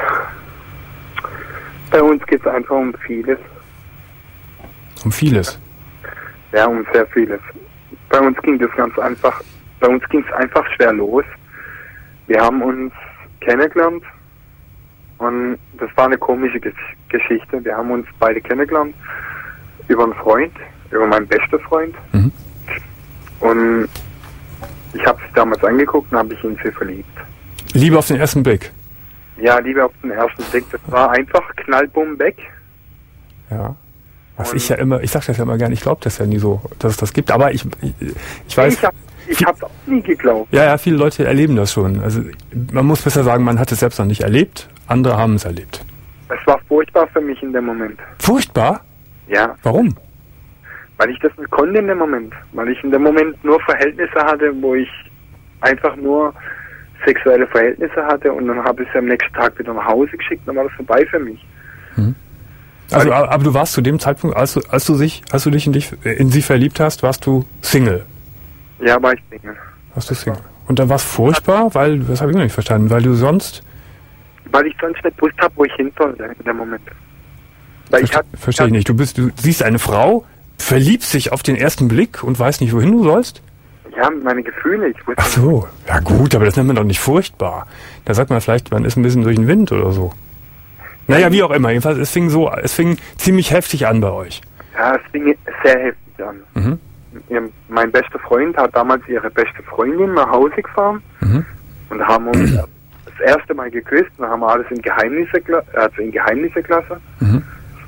bei uns geht es einfach um vieles. Um vieles. Ja, um sehr vieles. Bei uns ging das ganz einfach, bei uns ging es einfach schwer los. Wir haben uns kennengelernt und das war eine komische Gesch- Geschichte. Wir haben uns beide kennengelernt über einen Freund, über meinen besten Freund. Mhm. Und ich habe sie damals angeguckt und habe ich in sie verliebt. Liebe auf den ersten Blick. Ja, Liebe auf den ersten Blick, das war einfach knallbumm weg. Ja. Was Und- ich ja immer, ich sag das ja immer gerne, ich glaube das ja nie so, dass es das gibt. Aber ich, ich, ich weiß. Ich habe ich habe es auch nie geglaubt. Ja, ja, viele Leute erleben das schon. Also man muss besser sagen, man hat es selbst noch nicht erlebt, andere haben es erlebt. Es war furchtbar für mich in dem Moment. Furchtbar? Ja. Warum? Weil ich das nicht konnte in dem Moment. Weil ich in dem Moment nur Verhältnisse hatte, wo ich einfach nur sexuelle Verhältnisse hatte und dann habe ich sie am nächsten Tag wieder nach Hause geschickt, dann war das vorbei für mich. Hm. Also, aber, aber du warst zu dem Zeitpunkt, als du, als du sich, als du dich in dich, in sie verliebt hast, warst du Single? Ja, war ich Single. Warst du Single? Und dann war es furchtbar, weil, das habe ich noch nicht verstanden, weil du sonst... Weil ich sonst nicht wusste, wo ich hin sollte in dem Moment. Weil Verste, ich Verstehe ich nicht. Du bist, du siehst eine Frau, verliebst dich auf den ersten Blick und weißt nicht, wohin du sollst? Ja, meine Gefühle. Ich wusste Ach so, ja gut, aber das nennt man doch nicht furchtbar. Da sagt man vielleicht, man ist ein bisschen durch den Wind oder so. Naja, wie auch immer. Jedenfalls, es fing so, es fing ziemlich heftig an bei euch. Ja, es fing sehr heftig an. Mhm. Ihr, mein bester Freund hat damals ihre beste Freundin nach Hause gefahren Mhm. und haben uns das erste Mal geküsst und haben alles in Geheimnisse, also in Geheimnisse gelassen. Mhm.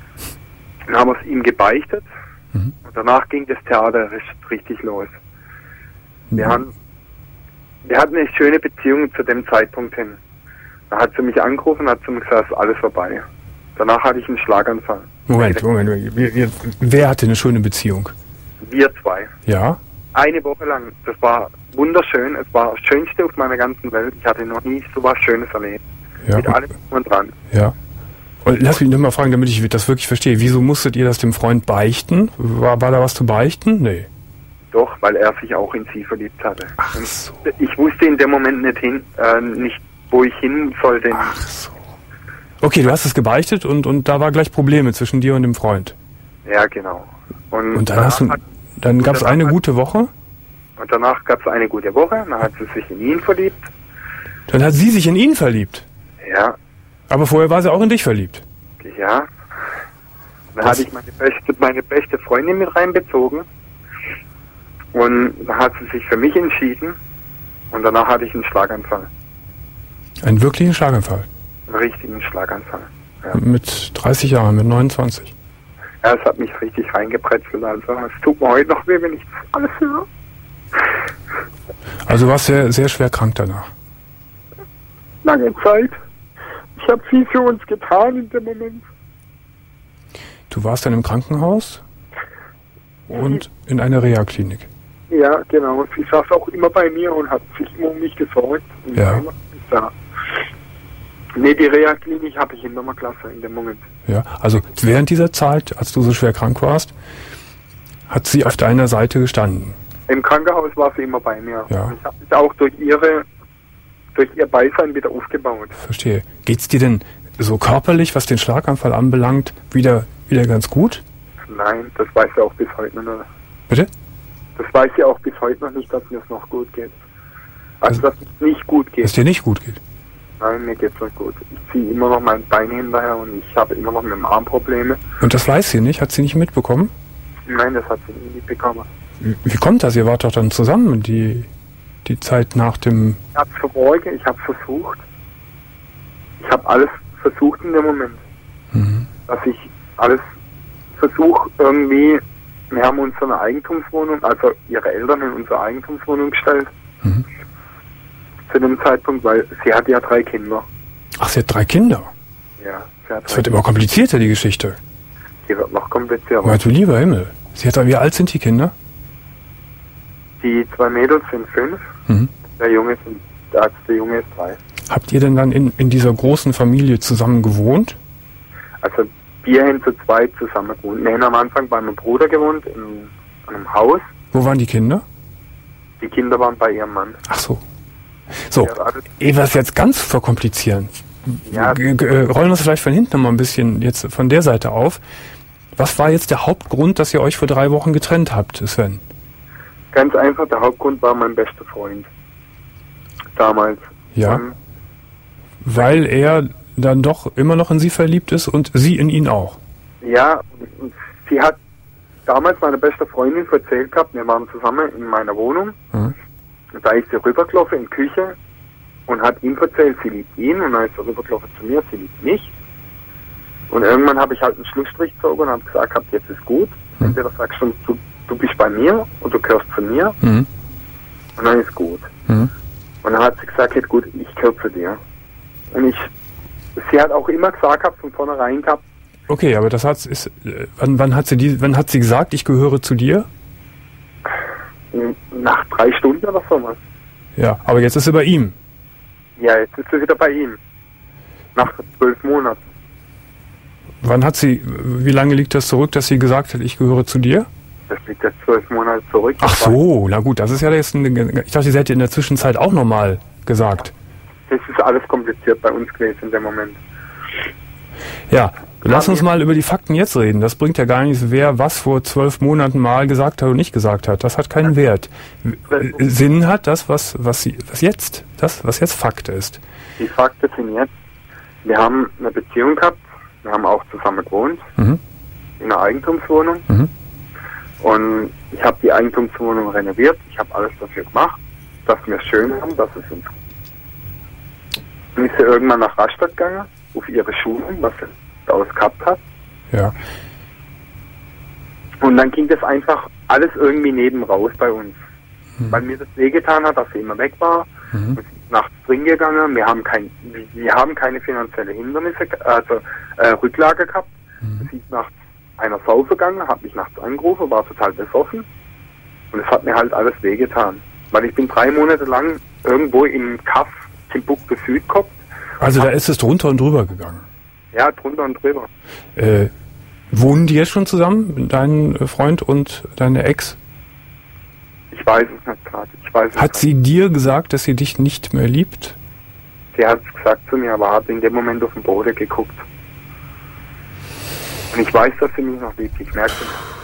Dann haben wir es ihm gebeichtet Mhm. und danach ging das Theater richtig los. Wir, haben, wir hatten eine schöne Beziehung zu dem Zeitpunkt hin. Da hat sie mich angerufen und hat zu mir gesagt, es ist alles vorbei. Danach hatte ich einen Schlaganfall. Moment, Moment, Moment. Wer, wer, wer hatte eine schöne Beziehung? Wir zwei. Ja? Eine Woche lang. Das war wunderschön. Es war das Schönste auf meiner ganzen Welt. Ich hatte noch nie so was Schönes erlebt. Ja, Mit allem und dran. Ja. Und lass mich nur mal fragen, damit ich das wirklich verstehe. Wieso musstet ihr das dem Freund beichten? War, war da was zu beichten? Nee. Doch, weil er sich auch in sie verliebt hatte. Ach so. Ich wusste in dem Moment nicht hin, äh, nicht, wo ich hin sollte. Ach so. Okay, du hast es gebeichtet und, und da war gleich Probleme zwischen dir und dem Freund. Ja, genau. Und, Und dann hast du, hat, dann gab es danach eine hat- gute Woche? und danach gab es eine gute Woche. Dann hat sie sich in ihn verliebt. Dann hat sie sich in ihn verliebt. Ja, Aber vorher war sie auch in dich verliebt. ja. Dann hatte ich meine beste, meine beste Freundin mit reinbezogen. Und dann hat sie sich für mich entschieden. Und danach hatte ich einen Schlaganfall. Einen wirklichen Schlaganfall. Einen richtigen Schlaganfall. Ja, Mit dreißig Jahren, mit neunundzwanzig. ja, es hat mich richtig reingepretzelt. Also es tut mir heute noch weh, wenn ich das alles höre. Also warst sehr, sehr schwer krank danach. Lange Zeit. Ich habe viel für uns getan in dem Moment. Du warst dann im Krankenhaus und in einer Reha-Klinik. Ja, genau. Sie saß auch immer bei mir und hat sich immer um mich gesorgt. Und Ja. war immer da. Nee, die Reha-Klinik habe ich in Nummerklasse in dem Moment. Ja, also während dieser Zeit, als du so schwer krank warst, hat sie auf deiner Seite gestanden. Im Krankenhaus war sie immer bei mir. Ja. Und ich habe mich auch durch ihre, durch ihr Beisein wieder aufgebaut. Verstehe. Geht's dir denn so körperlich, was den Schlaganfall anbelangt, wieder, wieder ganz gut? Nein, das weiß sie auch bis heute noch nicht. Bitte? Das weiß sie auch bis heute noch nicht, dass mir es noch gut geht. Also, dass es nicht gut Dass geht. dir nicht gut geht. Nein, mir geht's nicht gut. Ich ziehe immer noch mein Bein hinterher und ich habe immer noch mit dem Arm Probleme. Und das weiß sie nicht? Hat sie nicht mitbekommen? Nein, das hat sie nie mitbekommen. Wie, wie kommt das? Ihr wart doch dann zusammen, die, die Zeit nach dem... Ich habe verborgen, ich habe versucht. Ich habe alles versucht in dem Moment. Mhm. Dass ich alles versuche irgendwie. Wir haben uns so eine Eigentumswohnung, also ihre Eltern in unsere Eigentumswohnung gestellt. Mhm. Zu dem Zeitpunkt, weil sie hat ja drei Kinder. Ach, sie hat drei Kinder. Ja, sie hat Das drei wird immer komplizierter, die Geschichte. Die wird noch komplizierter. Aber du lieber Himmel. Sie hat, wie alt sind die Kinder? Die zwei Mädels sind fünf, Mhm. der Junge sind, der, der Junge ist drei. Habt ihr denn dann in, in dieser großen Familie zusammen gewohnt? Also wir haben zu zweit zusammen gewohnt. Wir haben am Anfang bei meinem Bruder gewohnt, in einem Haus. Wo waren die Kinder? Die Kinder waren bei ihrem Mann. Ach so. So, Ja, alles- ehe wir es jetzt ganz verkomplizieren, Ja. g- g- äh, rollen wir es vielleicht von hinten noch mal ein bisschen jetzt von der Seite auf. Was war jetzt der Hauptgrund, dass ihr euch vor drei Wochen getrennt habt, Sven? Ganz einfach, der Hauptgrund war mein bester Freund. Damals. Ja. Und Weil er dann doch immer noch in sie verliebt ist und sie in ihn auch. ja, und sie hat damals meine beste Freundin erzählt gehabt, wir waren zusammen in meiner Wohnung. Mhm. Und da ist sie rübergelaufen in die Küche und hat ihm erzählt, sie liebt ihn. Und dann ist sie rübergelaufen zu mir, sie liebt mich. Und irgendwann habe ich halt einen Schlussstrich gezogen und habe gesagt, hab, jetzt ist gut. Mhm. Entweder sagst du, du, du bist bei mir und du gehörst zu mir. Mhm. Und dann ist gut. Mhm. Und dann hat sie gesagt, jetzt gut, ich gehöre zu dir. Und ich, sie hat auch immer gesagt gehabt, von vornherein gehabt. Okay, aber das hat, ist, äh, wann, wann hat sie die, wann hat sie gesagt, ich gehöre zu dir? Nach drei Stunden oder sowas. Ja, aber jetzt ist sie bei ihm. Ja, jetzt ist sie wieder bei ihm. Nach zwölf Monaten. Wann hat sie, wie lange liegt das zurück, dass sie gesagt hat, ich gehöre zu dir? Das liegt jetzt zwölf Monate zurück. Ach so, na gut, das ist ja jetzt eine, ich dachte, sie hätte in der Zwischenzeit auch nochmal gesagt. Das ist alles kompliziert bei uns gewesen in dem Moment. Ja, lass uns mal über die Fakten jetzt reden. Das bringt ja gar nichts, wer was vor zwölf Monaten mal gesagt hat und nicht gesagt hat. Das hat keinen Wert. Sinn hat das, was, was, sie, was jetzt, das, was jetzt Fakt ist. Die Fakten sind jetzt, wir haben eine Beziehung gehabt, wir haben auch zusammen gewohnt, Mhm. in einer Eigentumswohnung. Mhm. Und ich habe die Eigentumswohnung renoviert, ich habe alles dafür gemacht, dass wir es schön haben, dass es uns. Dann ist sie irgendwann nach Rastatt gegangen, auf ihre Schulung, was sie daraus gehabt hat. Ja. Und dann ging das einfach alles irgendwie neben raus bei uns. Mhm. Weil mir das wehgetan hat, dass sie immer weg war. Mhm. Und sie ist nachts drin gegangen. Wir haben, kein, wir haben keine finanzielle Hindernisse, also äh, Rücklage gehabt. Mhm. Sie ist nachts einer Saufe gegangen, hat mich nachts angerufen, war total besoffen. Und es hat mir halt alles wehgetan. Weil ich bin drei Monate lang irgendwo im Kaff Timbuktu Süd gehabt. Also da ist es drunter und drüber gegangen. Ja, drunter und drüber. Äh, wohnen die jetzt schon zusammen, dein Freund und deine Ex? Ich weiß es nicht gerade. Ich weiß es Hat nicht. sie dir gesagt, dass sie dich nicht mehr liebt? Sie hat es gesagt zu mir, aber hat in dem Moment auf den Boden geguckt. Und ich weiß, dass sie mich noch liebt. Ich merke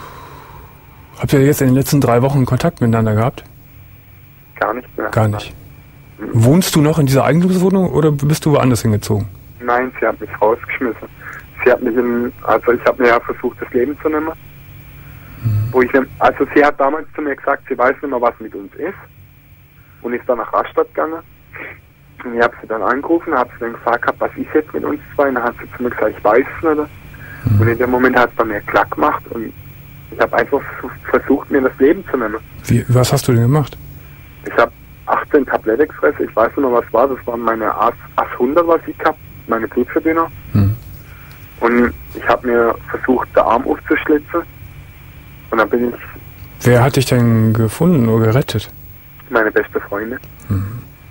es. Habt ihr jetzt in den letzten drei Wochen Kontakt miteinander gehabt? Gar nicht mehr. Gar nicht. Wohnst du noch in dieser Eigentumswohnung oder bist du woanders hingezogen? Nein, sie hat mich rausgeschmissen. Sie hat mich in, also ich habe mir ja versucht, das Leben zu nehmen. Mhm. Wo ich, also sie hat damals zu mir gesagt, sie weiß nicht mehr, was mit uns ist. Und ist dann nach Rastatt gegangen. Und ich habe sie dann angerufen, habe sie dann gefragt, was ist jetzt mit uns zwei? Und dann hat sie zu mir gesagt, ich weiß es nicht. Mhm. Und in dem Moment hat es bei mir Klack gemacht und ich habe einfach versucht, mir das Leben zu nehmen. Wie, was hast du denn gemacht? Ich habe achtzehn Tabletten gefressen, ich weiß nicht mehr, was war. Das waren meine A S hundert, was ich gehabt, meine Blutverdünner. Hm. Und ich habe mir versucht, den Arm aufzuschlitzen. Und dann bin ich Wer hat dich denn gefunden oder gerettet? meine beste Freundin. Hm.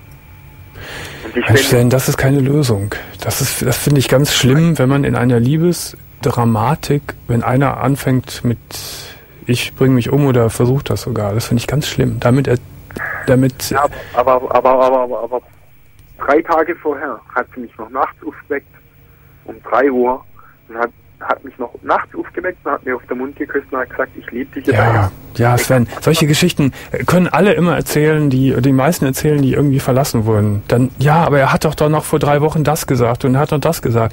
Und ich Mensch, bin, Sven, das ist keine Lösung. Das ist, das finde ich ganz schlimm, wenn man in einer Liebesdramatik, wenn einer anfängt mit ich bringe mich um oder versucht das sogar. Das finde ich ganz schlimm. Damit er damit ja, aber, aber, aber, aber, aber, aber drei Tage vorher hat sie mich noch nachts aufgeweckt, um drei Uhr, und hat, hat mich noch nachts aufgeweckt und hat mir auf den Mund geküsst und hat gesagt, ich liebe dich jetzt. Ja, ja, Sven, solche Geschichten können alle immer erzählen, die, die meisten erzählen, die irgendwie verlassen wurden. Dann, ja, aber er hat doch doch noch vor drei Wochen das gesagt und er hat doch das gesagt.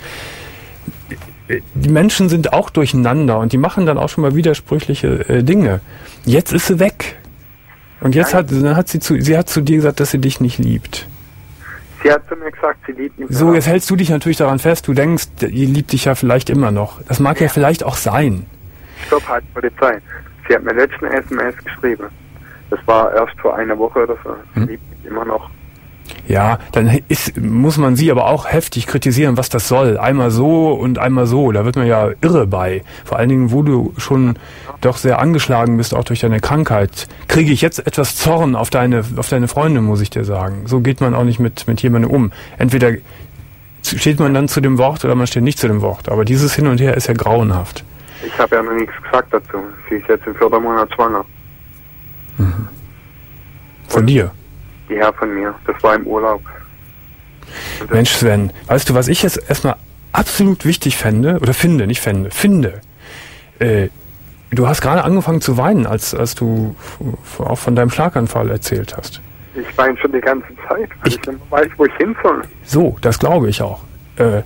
Die Menschen sind auch durcheinander und die machen dann auch schon mal widersprüchliche äh, Dinge. Jetzt ist sie weg. Und jetzt hat, dann hat sie zu, sie hat zu dir gesagt, dass sie dich nicht liebt. Sie hat zu mir gesagt, sie liebt mich. So, jetzt hältst du dich natürlich daran fest, du denkst, ihr liebt dich ja vielleicht immer noch. Das mag ja, ja vielleicht auch sein. Stopp, halt, Polizei. Sie hat mir letzten S M S geschrieben. Das war erst vor einer Woche oder so. Sie Hm? liebt mich immer noch. Ja, dann ist, muss man sie aber auch heftig kritisieren, was das soll. Einmal so und einmal so. Da wird man ja irre bei. Vor allen Dingen, wo du schon doch sehr angeschlagen bist, auch durch deine Krankheit. Kriege ich jetzt etwas Zorn auf deine, auf deine Freundin, muss ich dir sagen. So geht man auch nicht mit, mit jemandem um. Entweder steht man dann zu dem Wort oder man steht nicht zu dem Wort. Aber dieses Hin und Her ist ja grauenhaft. Ich habe ja noch nichts gesagt dazu. Sie ist jetzt im vierten Monat schwanger. Mhm. Von Und dir? Ja, von mir. Das war im Urlaub. Und das Mensch, Sven, weißt du, was ich jetzt erstmal absolut wichtig fände, oder finde, nicht fände, finde, äh, du hast gerade angefangen zu weinen, als, als du f- auch von deinem Schlaganfall erzählt hast. Ich weine schon die ganze Zeit, weil Ich- ich, nicht weiß, wo ich hin soll. So, das glaube ich auch. Äh,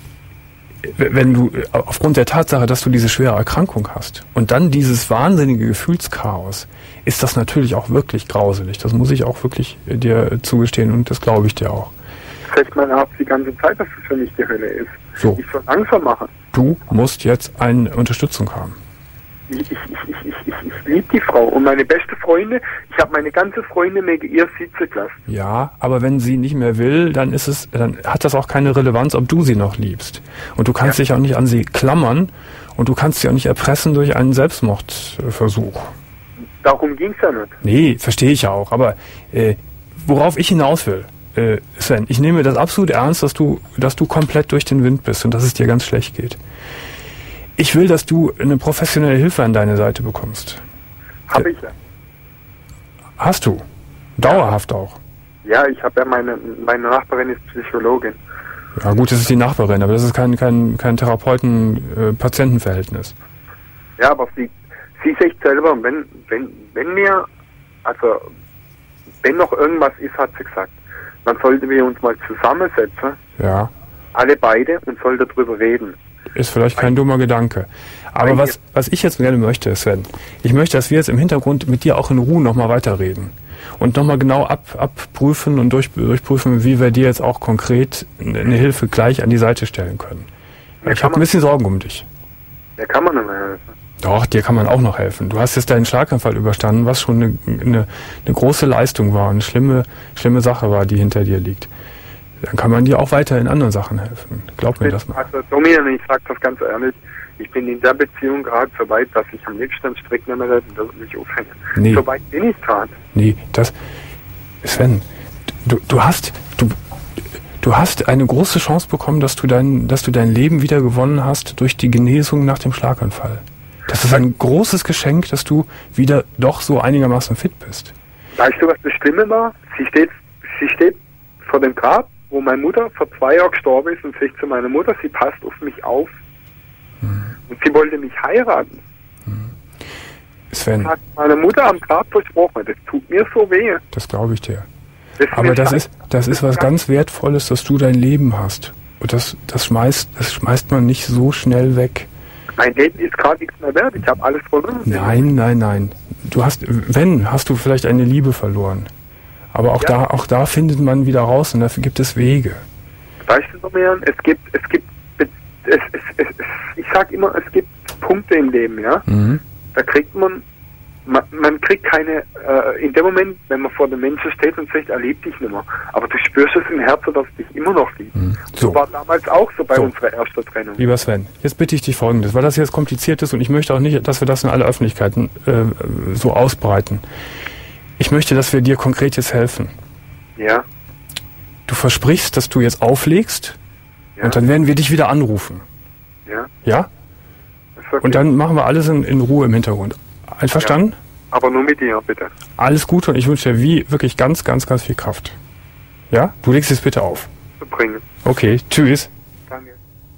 w- wenn du, äh, aufgrund der Tatsache, dass du diese schwere Erkrankung hast und dann dieses wahnsinnige Gefühlschaos, ist das natürlich auch wirklich grauselig. Das muss ich auch wirklich äh, dir zugestehen und das glaube ich dir auch. Das sagt mein Arzt die ganze Zeit, dass es für mich die Hölle ist. So. Ich soll langsam machen. Du musst jetzt eine Unterstützung haben. Ich, ich, ich, ich, ich, ich, ich liebe die Frau. Und meine beste Freunde, ich habe meine ganze Freunde wegen ihr sitzen gelassen. Ja, aber wenn sie nicht mehr will, dann ist es, dann hat das auch keine Relevanz, ob du sie noch liebst. Und du kannst ja. dich auch nicht an sie klammern und du kannst sie auch nicht erpressen durch einen Selbstmordversuch. Darum ging's ja nicht. Nee, verstehe ich ja auch. Aber äh, worauf ich hinaus will, äh, Sven, ich nehme das absolut ernst, dass du, dass du komplett durch den Wind bist und dass es dir ganz schlecht geht. Ich will, dass du eine professionelle Hilfe an deine Seite bekommst. Habe ich ja. Hast du? Dauerhaft auch? Ja, ich habe ja meine, meine Nachbarin ist Psychologin. Ja gut, das ist die Nachbarin, aber das ist kein, kein, kein Therapeuten-Patienten-Verhältnis. Ja, aber sie, sie sagt selber, wenn, wenn, wenn mir, also, wenn noch irgendwas ist, hat sie gesagt, dann sollten wir uns mal zusammensetzen. Ja. Alle beide und sollten darüber reden. Ist vielleicht kein dummer Gedanke. Aber was, was ich jetzt gerne möchte, Sven, ich möchte, dass wir jetzt im Hintergrund mit dir auch in Ruhe nochmal weiterreden. Und nochmal genau ab, abprüfen und durch, durchprüfen, wie wir dir jetzt auch konkret eine Hilfe gleich an die Seite stellen können. Ja, ich habe ein bisschen Sorgen um dich. Ja, kann man nicht mehr helfen. Doch, dir kann man auch noch helfen. Du hast jetzt deinen Schlaganfall überstanden, was schon eine, eine, eine große Leistung war, eine schlimme, schlimme Sache war, die hinter dir liegt. Dann kann man dir auch weiter in anderen Sachen helfen. Glaub mir das mal. Also Domian, ich sage das ganz ehrlich, ich bin in der Beziehung gerade so weit, dass ich am liebsten strikt nicht mehr reden, dass ich mich aufhänge. Nee. So weit bin ich gerade. Nee, das, Sven, du, du hast, du, du hast eine große Chance bekommen, dass du dein, dass du dein Leben wieder gewonnen hast durch die Genesung nach dem Schlaganfall. Das ist ein großes Geschenk, dass du wieder doch so einigermaßen fit bist. Weißt du, was das Schlimme war? Sie steht, sie steht vor dem Grab, wo meine Mutter vor zwei Jahren gestorben ist und sagt zu meiner Mutter, sie passt auf mich auf. Mhm. Und sie wollte mich heiraten. Mhm. Sven. Das hat meine Mutter am Grab versprochen. Das tut mir so weh. Das glaube ich dir. Das Aber das ist, das ist was ganz Wertvolles, dass du dein Leben hast. Und das, das schmeißt, das schmeißt man nicht so schnell weg. Mein Leben ist gerade nichts mehr wert. Ich habe alles verloren. Nein, nein, nein. Du hast, wenn, hast du vielleicht eine Liebe verloren. Aber auch ja. da, auch da findet man wieder raus und dafür gibt es Wege. Weißt du, Domian, es gibt, es gibt, es, es, es, es, ich sag immer, es gibt Punkte im Leben, ja. Mhm. Da kriegt man, man, man kriegt keine, äh, in dem Moment, wenn man vor dem Menschen steht und sagt, er liebt dich nicht mehr. Aber du spürst es im Herzen, dass es dich immer noch liebt. Mhm. So. Das war damals auch so bei so. unserer ersten Trennung. Lieber Sven, jetzt bitte ich dich Folgendes, weil das jetzt kompliziert ist und ich möchte auch nicht, dass wir das in aller Öffentlichkeit äh, so ausbreiten. Ich möchte, dass wir dir konkret jetzt helfen. Ja. Du versprichst, dass du jetzt auflegst ja. und dann werden wir dich wieder anrufen. Ja. Ja? Okay. Und dann machen wir alles in, in Ruhe im Hintergrund. Einverstanden? Ja. Aber nur mit dir, bitte. Alles Gute und ich wünsche dir wie wirklich ganz, ganz, ganz viel Kraft. Ja? Du legst es bitte auf. Zu bringen. Okay, tschüss. Danke.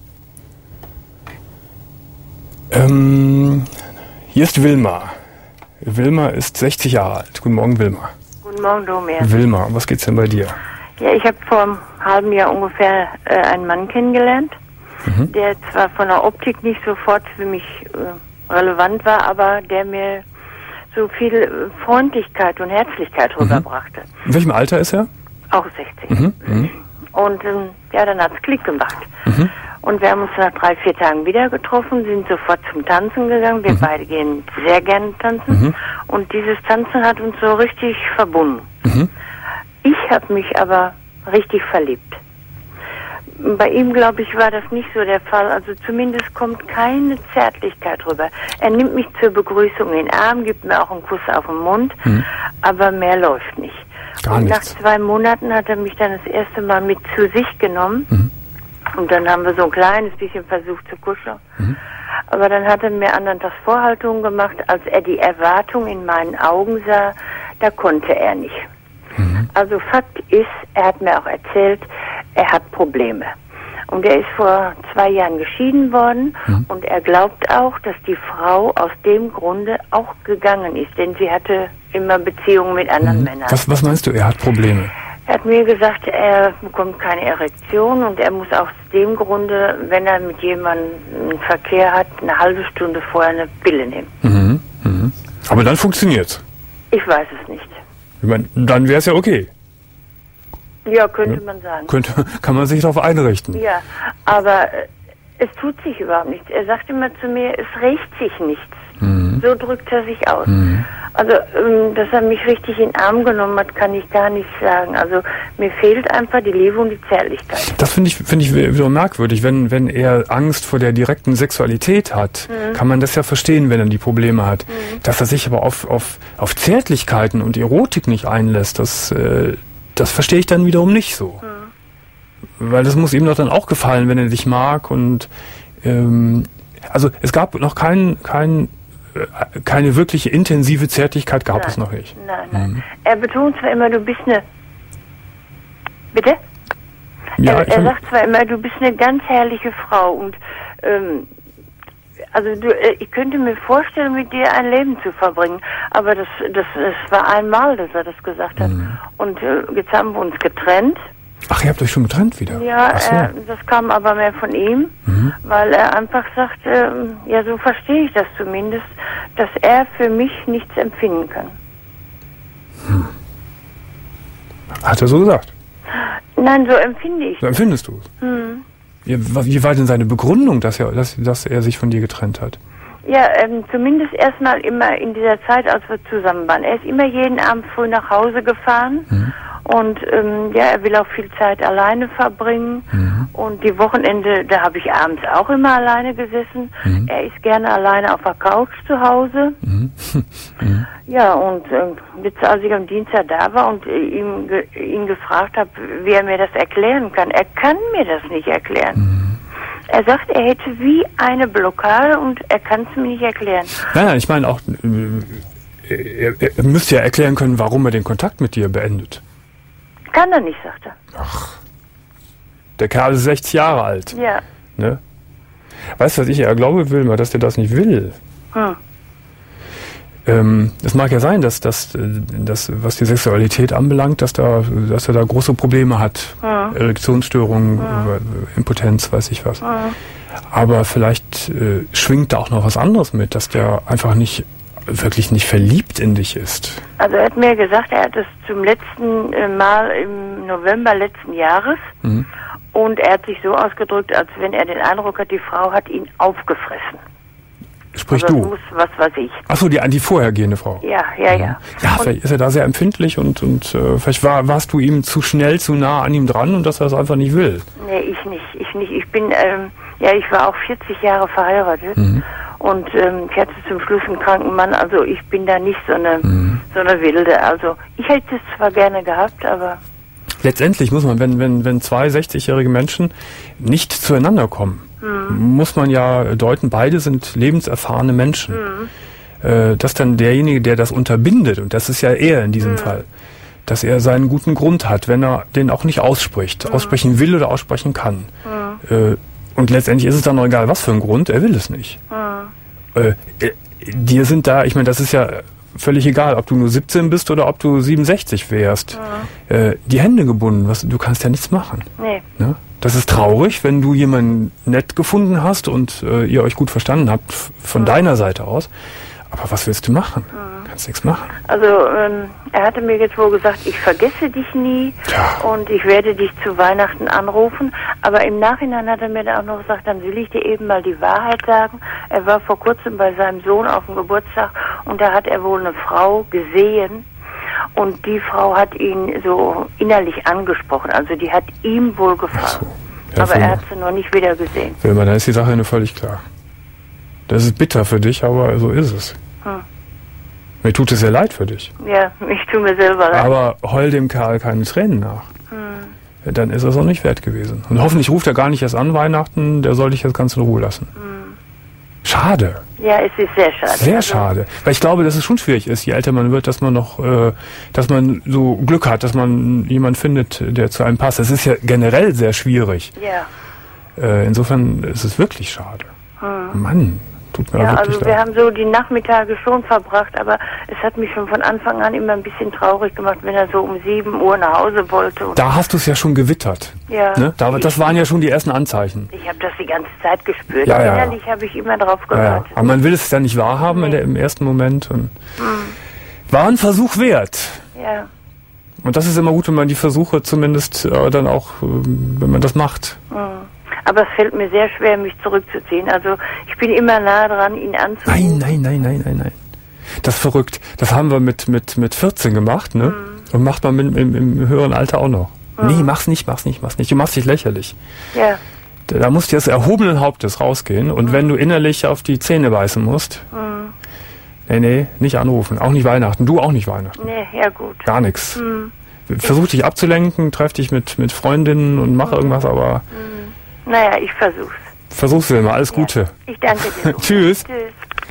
Ähm, hier ist Wilma. Wilma ist sechzig Jahre alt. Guten Morgen, Wilma. Guten Morgen, Domian. Wilma, was geht's denn bei dir? Ja, ich habe vor einem halben Jahr ungefähr äh, einen Mann kennengelernt, mhm. der zwar von der Optik nicht sofort für mich äh, relevant war, aber der mir so viel äh, Freundlichkeit und Herzlichkeit mhm. rüberbrachte. In welchem Alter ist er? Auch sechzig. Mhm. Mhm. Und ähm, ja, dann hat's Klick gemacht. Mhm. Und wir haben uns nach drei, vier Tagen wieder getroffen, sind sofort zum Tanzen gegangen. Wir mhm. beide gehen sehr gerne tanzen. Mhm. Und dieses Tanzen hat uns so richtig verbunden. Mhm. Ich habe mich aber richtig verliebt. Bei ihm, glaube ich, war das nicht so der Fall. Also zumindest kommt keine Zärtlichkeit rüber. Er nimmt mich zur Begrüßung in den Arm, gibt mir auch einen Kuss auf den Mund, mhm. aber mehr läuft nicht. Gar und nichts. nach zwei Monaten hat er mich dann das erste Mal mit zu sich genommen. Mhm. Und dann haben wir so ein kleines bisschen versucht zu kuscheln. Mhm. Aber dann hat er mir anderen Tags Vorhaltungen gemacht, als er die Erwartung in meinen Augen sah, da konnte er nicht. Mhm. Also Fakt ist, er hat mir auch erzählt, er hat Probleme. Und er ist vor zwei Jahren geschieden worden mhm. und er glaubt auch, dass die Frau aus dem Grunde auch gegangen ist, denn sie hatte immer Beziehungen mit anderen mhm. Männern. Was, was meinst du, er hat Probleme? Er hat mir gesagt, er bekommt keine Erektion und er muss aus dem Grunde, wenn er mit jemandem einen Verkehr hat, eine halbe Stunde vorher eine Pille nehmen. Mhm. Mhm. Aber dann funktioniert's. Ich weiß es nicht. Ich meine, dann wäre es ja okay. Ja, könnte ja? man sagen. Könnte, kann man sich darauf einrichten. Ja, aber Es tut sich überhaupt nichts. Er sagt immer zu mir, es rächt sich nichts. Mhm. So drückt er sich aus. Mhm. Also, ähm, dass er mich richtig in den Arm genommen hat, kann ich gar nicht sagen. Also, mir fehlt einfach die Liebe und die Zärtlichkeit. Das finde ich, finde ich wieder merkwürdig. Wenn, wenn er Angst vor der direkten Sexualität hat, mhm. kann man das ja verstehen, wenn er die Probleme hat. Mhm. Dass er sich aber auf, auf, auf Zärtlichkeiten und Erotik nicht einlässt, das, äh, das verstehe ich dann wiederum nicht so. Mhm. Weil das muss ihm doch dann auch gefallen, wenn er dich mag und, ähm, also, es gab noch keinen, keinen, keine wirkliche intensive Zärtlichkeit gab nein, es noch nicht. Nein, nein. Mhm. Er betont zwar immer, du bist eine... Bitte? Ja, er er sagt zwar immer, du bist eine ganz herrliche Frau und ähm, also du, ich könnte mir vorstellen, mit dir ein Leben zu verbringen, aber das, das, das war einmal, dass er das gesagt hat. Mhm. Und äh, jetzt haben wir uns getrennt. Ach, ihr habt euch schon getrennt wieder? Ja, so. er, das kam aber mehr von ihm, mhm. weil er einfach sagt, äh, ja, so verstehe ich das zumindest, dass er für mich nichts empfinden kann. Hm. Hat er so gesagt? Nein, so empfinde ich. So empfindest du es? Hm. Wie war denn seine Begründung, dass er, dass, dass er sich von dir getrennt hat? Ja, ähm, zumindest erstmal immer in dieser Zeit, als wir zusammen waren. Er ist immer jeden Abend früh nach Hause gefahren. Mhm. Und ähm, ja, er will auch viel Zeit alleine verbringen. Mhm. Und die Wochenende, da habe ich abends auch immer alleine gesessen. Mhm. Er ist gerne alleine auf der Couch zu Hause. Mhm. Mhm. Ja, und äh, jetzt, als ich am Dienstag da war und äh, ihm, ge ihn gefragt habe, wie er mir das erklären kann, er kann mir das nicht erklären. Mhm. Er sagt, er hätte wie eine Blockade und er kann es mir nicht erklären. Nein, nein, ich meine auch, äh, er, er müsste ja erklären können, warum er den Kontakt mit dir beendet. Kann er nicht, sagt er. Ach, der Kerl ist sechzig Jahre alt. Ja. Ne? Weißt du, was ich eher glaube, Wilma, dass der das nicht will? Hm. Ähm, es mag ja sein, dass, dass, dass, was die Sexualität anbelangt, dass, da, dass er da große Probleme hat. Hm. Erektionsstörungen, hm. Impotenz, weiß ich was. Hm. Aber vielleicht äh, schwingt da auch noch was anderes mit, dass der einfach nicht wirklich nicht verliebt in dich ist. Also er hat mir gesagt, er hat es zum letzten äh, Mal im November letzten Jahres mhm. und er hat sich so ausgedrückt, als wenn er den Eindruck hat, die Frau hat ihn aufgefressen. Sprich also du? Muss, was weiß ich. Achso, die, die vorhergehende Frau. Ja, ja, ja. Ja, und vielleicht ist er da sehr empfindlich und, und äh, vielleicht war, warst du ihm zu schnell, zu nah an ihm dran und dass er es einfach nicht will. Nee, ich nicht. Ich nicht. Ich bin, ähm, ja, ich war auch vierzig Jahre verheiratet. Mhm. Und ähm, ich hatte zum Schluss einen kranken Mann, also ich bin da nicht so eine, mhm. so eine Wilde. Also ich hätte es zwar gerne gehabt, aber... Letztendlich muss man, wenn, wenn, wenn zwei sechzigjährige Menschen nicht zueinander kommen, mhm. muss man ja deuten, beide sind lebenserfahrene Menschen. Mhm. Äh, dass dann derjenige, der das unterbindet, und das ist ja er in diesem mhm. Fall, dass er seinen guten Grund hat, wenn er den auch nicht ausspricht, mhm. aussprechen will oder aussprechen kann. Mhm. Äh, Und letztendlich ist es dann noch egal, was für ein Grund, er will es nicht. Mhm. Äh, äh, dir sind da, ich meine, das ist ja völlig egal, ob du nur siebzehn bist oder ob du siebenundsechzig wärst. Mhm. Äh, die Hände gebunden, was, du kannst ja nichts machen. Nee. Ne? Das ist traurig, wenn du jemanden nett gefunden hast und äh, ihr euch gut verstanden habt von mhm. deiner Seite aus. Aber was willst du machen? Mhm. Kannst nichts machen. Also ähm, er hatte mir jetzt wohl gesagt, ich vergesse dich nie ja. und ich werde dich zu Weihnachten anrufen. Aber im Nachhinein hat er mir dann auch noch gesagt, dann will ich dir eben mal die Wahrheit sagen. Er war vor kurzem bei seinem Sohn auf dem Geburtstag und da hat er wohl eine Frau gesehen und die Frau hat ihn so innerlich angesprochen. Also die hat ihm wohl gefallen. So. Ja, aber er hat sie noch nicht wieder gesehen. Wilma, dann ist die Sache nur völlig klar. Das ist bitter für dich, aber so ist es. Hm. Mir tut es sehr leid für dich. Ja, ich tue mir selber leid. Aber heul dem Kerl keine Tränen nach. Hm. Ja, dann ist es auch nicht wert gewesen. Und hoffentlich ruft er gar nicht erst an Weihnachten, der soll dich jetzt ganz in Ruhe lassen. Hm. Schade. Ja, es ist sehr schade. Sehr also schade. Weil ich glaube, dass es schon schwierig ist, je älter man wird, dass man noch, äh, dass man so Glück hat, dass man jemanden findet, der zu einem passt. Es ist ja generell sehr schwierig. Ja. Äh, insofern ist es wirklich schade. Hm. Mann. Tut mir ja, wirklich also leid. wir haben so die Nachmittage schon verbracht, aber es hat mich schon von Anfang an immer ein bisschen traurig gemacht, wenn er so um sieben Uhr nach Hause wollte. Da hast du es ja schon gewittert. Ja. Ne? Da, das waren ja schon die ersten Anzeichen. Ich habe das die ganze Zeit gespürt. Ja, ja. Innerlich habe ich immer drauf gehört. Ja, ja. Aber man will es dann nicht wahrhaben nee. in der, im ersten Moment. Und mhm. war ein Versuch wert. Ja. Und das ist immer gut, wenn man die Versuche zumindest äh, dann auch, äh, wenn man das macht. Mhm. Aber es fällt mir sehr schwer, mich zurückzuziehen. Also ich bin immer nah dran, ihn anzurufen. Nein, nein, nein, nein, nein, nein. Das ist verrückt. Das haben wir mit, mit, mit vierzehn gemacht, ne? Mhm. Und macht man mit, im, im höheren Alter auch noch. Mhm. Nee, mach's nicht, mach's nicht, mach's nicht. Du machst dich lächerlich. Ja. Da, da musst du jetzt erhobenen Hauptes rausgehen. Und mhm. wenn du innerlich auf die Zähne beißen musst, mhm. nee, nee, nicht anrufen. Auch nicht Weihnachten. Du auch nicht Weihnachten. Nee, ja gut. Gar nichts. Mhm. Versuch dich abzulenken, treff dich mit, mit Freundinnen und mach mhm. irgendwas, aber... Mhm. Naja, ich versuch's. Versuch's immer. Alles ja. Gute. Ich danke dir. Tschüss. Tschüss.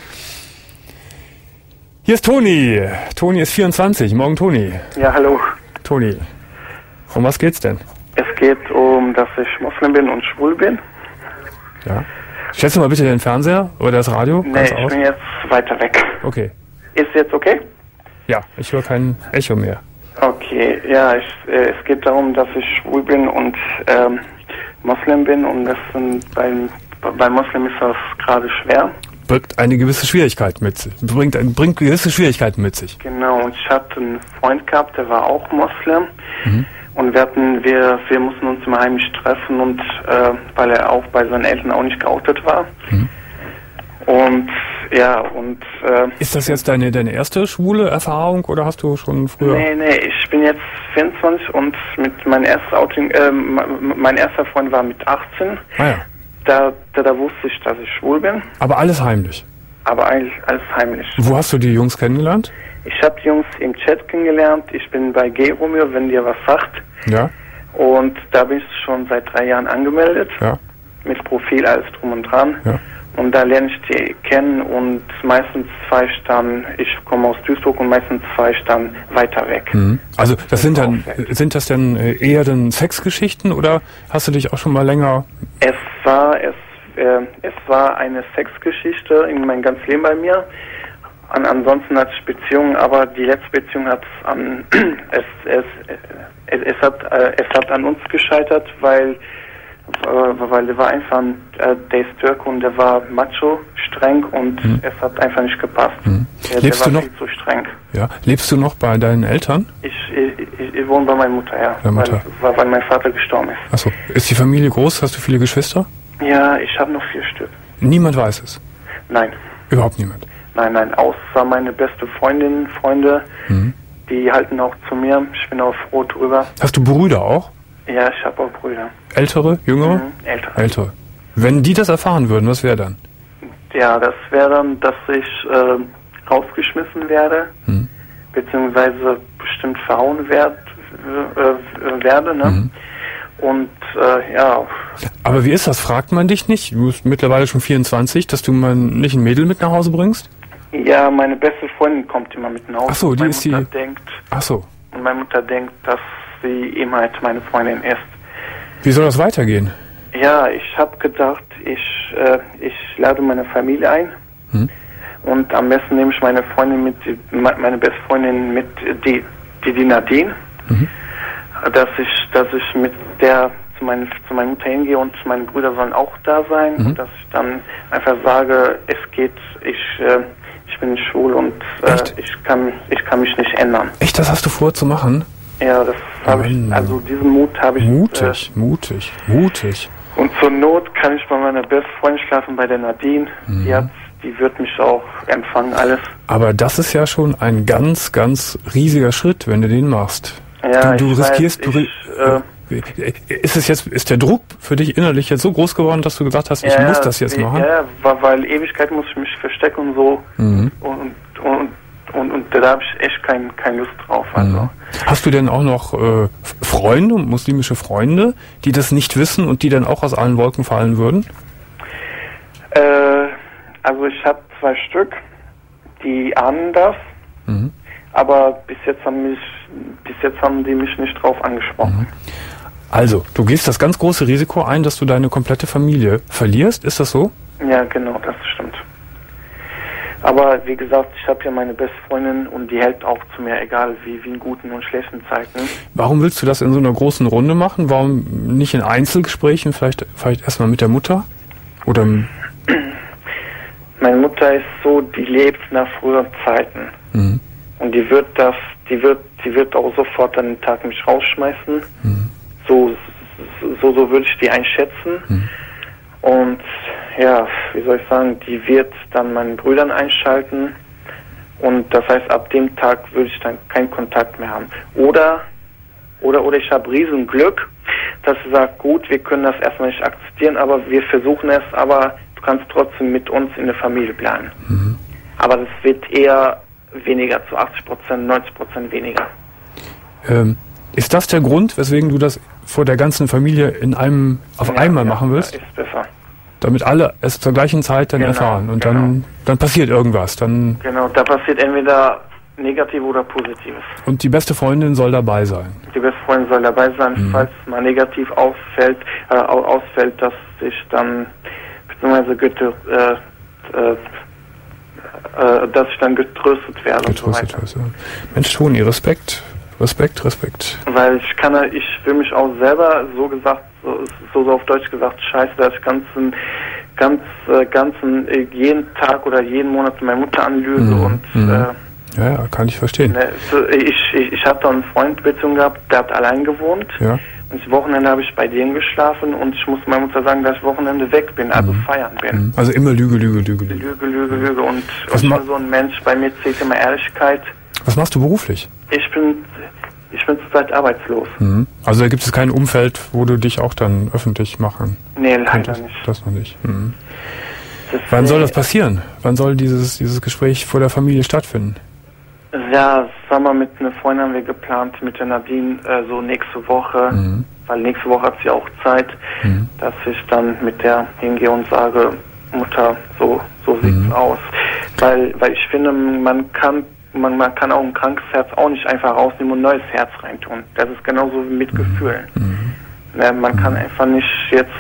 Hier ist Toni. Toni ist vierundzwanzig. Morgen, Toni. Ja, hallo. Toni, um was geht's denn? Es geht um, dass ich Moslem bin und schwul bin. Ja. Stellst du mal bitte den Fernseher oder das Radio? Nee, ich aus? bin jetzt weiter weg. Okay. Ist jetzt okay? Ja, ich höre kein Echo mehr. Okay, ja, ich, äh, es geht darum, dass ich schwul bin und ähm, Moslem bin und das sind beim, bei Moslem ist das gerade schwer. Bringt eine gewisse Schwierigkeit mit sich. Bringt, bringt gewisse Schwierigkeiten mit sich. Genau, und ich hatte einen Freund gehabt, der war auch Moslem. Mhm. Und wir hatten, wir, wir mussten uns immer heimlich treffen und äh, weil er auch bei seinen Eltern auch nicht geoutet war. Mhm. Und ja, und äh, ist das jetzt deine, deine erste schwule Erfahrung oder hast du schon früher? Nee, nee, ich bin jetzt vierundzwanzig und mit meinem ersten Outing, äh, mein erster Freund war mit achtzehn. Ah ja. Da, da, da wusste ich, dass ich schwul bin. Aber alles heimlich? Aber eigentlich alles heimlich. Wo hast du die Jungs kennengelernt? Ich habe die Jungs im Chat kennengelernt. Ich bin bei G Romeo, wenn dir was sagt. Ja. Und da bin ich schon seit drei Jahren angemeldet. Ja. Mit Profil, alles drum und dran. Ja. Und da lerne ich die kennen und meistens fahre ich dann, ich komme aus Duisburg und meistens fahre ich dann weiter weg. Mhm. Also das sind dann, sind das denn eher dann Sexgeschichten oder hast du dich auch schon mal länger... Es war, es, äh, es war eine Sexgeschichte in meinem ganzen Leben bei mir. An, ansonsten hatte ich Beziehungen, aber die letzte Beziehung hat an, es, es, es, es hat, äh, es hat an uns gescheitert, weil weil der war einfach ein, äh, der ist Türke und der war macho, streng und hm. es hat einfach nicht gepasst. Hm. Der, Lebst der war du noch? viel zu streng. Ja. Lebst du noch bei deinen Eltern? Ich, ich, ich, ich wohne bei meiner Mutter, ja. Bei Mutter. Weil, weil mein Vater gestorben ist. Achso. Ist die Familie groß? Hast du viele Geschwister? Ja, ich habe noch vier Stück. Niemand weiß es? Nein. Überhaupt niemand? Nein, nein. Außer meine beste Freundin, Freunde, hm. die halten auch zu mir. Ich bin auch froh drüber. Hast du Brüder auch? Ja, ich habe auch Brüder. Ältere, jüngere? Mhm, ältere. Ältere. Wenn die das erfahren würden, was wäre dann? Ja, das wäre dann, dass ich äh, rausgeschmissen werde, mhm. beziehungsweise bestimmt verhauen werd, äh, werde, ne? Mhm. Und äh, ja. Aber wie ist das? Fragt man dich nicht? Du bist mittlerweile schon vierundzwanzig, dass du mal nicht ein Mädel mit nach Hause bringst? Ja, meine beste Freundin kommt immer mit nach Hause. Ach so, die meine ist Mutter die... Denkt, Ach so. Und meine Mutter denkt, dass sie immer halt meine Freundin ist. Wie soll das weitergehen? Ja, ich habe gedacht, ich, äh, ich lade meine Familie ein. Hm. Und am besten nehme ich meine Freundin mit, meine beste Freundin mit, die, die, die Nadine. Mhm. Dass ich, dass ich mit der zu, mein, zu meiner Mutter hingehe und meine Brüder sollen auch da sein. Mhm. Und dass ich dann einfach sage, es geht, ich, äh, ich bin schwul und äh, ich kann, ich kann mich nicht ändern. Echt, das hast du vor zu machen? Ja, das habe ich, also diesen Mut habe ich. Mutig, äh, mutig, mutig. Und zur Not kann ich bei meiner besten Freundin schlafen, bei der Nadine. Mhm. Die hat, die wird mich auch empfangen, alles. Aber das ist ja schon ein ganz, ganz riesiger Schritt, wenn du den machst. Ja, du, du ich riskierst, weiß, du, ich, äh, ist es jetzt, ist der Druck für dich innerlich jetzt so groß geworden, dass du gesagt hast, ich ja, muss das jetzt ich, machen? Ja, weil Ewigkeit muss ich mich verstecken und so. Mhm. Und, und, und, und da habe ich echt kein, keine Lust drauf. Also. Mhm. Hast du denn auch noch äh, Freunde, muslimische Freunde, die das nicht wissen und die dann auch aus allen Wolken fallen würden? Äh, also ich habe zwei Stück, die ahnen das, mhm. aber bis jetzt haben mich, bis jetzt haben die mich nicht drauf angesprochen. Mhm. Also, du gehst das ganz große Risiko ein, dass du deine komplette Familie verlierst, ist das so? Ja, genau, das stimmt. Aber wie gesagt, ich habe ja meine beste Freundin und die hält auch zu mir, egal wie, wie in guten und schlechten Zeiten. Warum willst du das in so einer großen Runde machen? Warum nicht in Einzelgesprächen, vielleicht, vielleicht erstmal mit der Mutter? Oder meine Mutter ist so, die lebt nach früheren Zeiten. Mhm. Und die wird das, die wird, die wird auch sofort an den Tag mich rausschmeißen. Mhm. So, so, so würde ich die einschätzen. Mhm. Und ja, wie soll ich sagen, die wird dann meinen Brüdern einschalten. Und das heißt, ab dem Tag würde ich dann keinen Kontakt mehr haben. Oder, oder, oder ich habe riesen Glück, dass sie sagt, gut, wir können das erstmal nicht akzeptieren, aber wir versuchen es, aber du kannst trotzdem mit uns in der Familie bleiben. Mhm. Aber das wird eher weniger, zu achtzig Prozent, neunzig Prozent weniger. Ähm, ist das der Grund, weswegen du das vor der ganzen Familie in einem, auf ja, einmal ja, machen willst? Ja, ist besser. Damit alle es zur gleichen Zeit dann genau, erfahren und genau. dann, dann passiert irgendwas. Dann genau, da passiert entweder negativ oder Positives. Und die beste Freundin soll dabei sein? Die beste Freundin soll dabei sein, mhm. falls es mal negativ ausfällt, äh, ausfällt, dass ich dann beziehungsweise getö- äh, äh, äh, dass ich dann getröstet werde. Getröstet und so weiter. Mensch, Toni, Respekt, Respekt, Respekt. Weil ich kann, ich will mich auch selber so gesagt, so, so auf Deutsch gesagt, scheiße, dass ich ganzen, ganz, äh, ganzen, äh, jeden Tag oder jeden Monat meine Mutter anlüge mhm. und mhm. Äh, ja, ja, kann ich verstehen. Ne, so, ich ich, ich habe da einen Freund Beziehung gehabt, der hat allein gewohnt. Ja. Und das Wochenende habe ich bei denen geschlafen und ich muss meiner Mutter sagen, dass ich Wochenende weg bin, also mhm. feiern bin. Also immer Lüge, Lüge, Lüge, Lüge. Lüge, Lüge, Lüge. Und ich bin so ein Mensch, bei mir zählt immer Ehrlichkeit. Was machst du beruflich? Ich bin, ich bin zurzeit arbeitslos. Mhm. Also da gibt es kein Umfeld, wo du dich auch dann öffentlich machen Nee, leider könntest. nicht. Das noch nicht. Mhm. Wann soll das passieren? Wann soll dieses, dieses Gespräch vor der Familie stattfinden? Ja, sagen wir, mit einer Freundin haben wir geplant, mit der Nadine, äh, so nächste Woche, mhm. weil nächste Woche hat sie auch Zeit, mhm. dass ich dann mit der hingehe und sage, Mutter, so, so sieht's mhm. aus. Weil, weil ich finde, man kann, man, man kann auch ein krankes Herz auch nicht einfach rausnehmen und ein neues Herz reintun. Das ist genauso wie mit mhm. Gefühlen. Mhm. Ja, man kann einfach nicht jetzt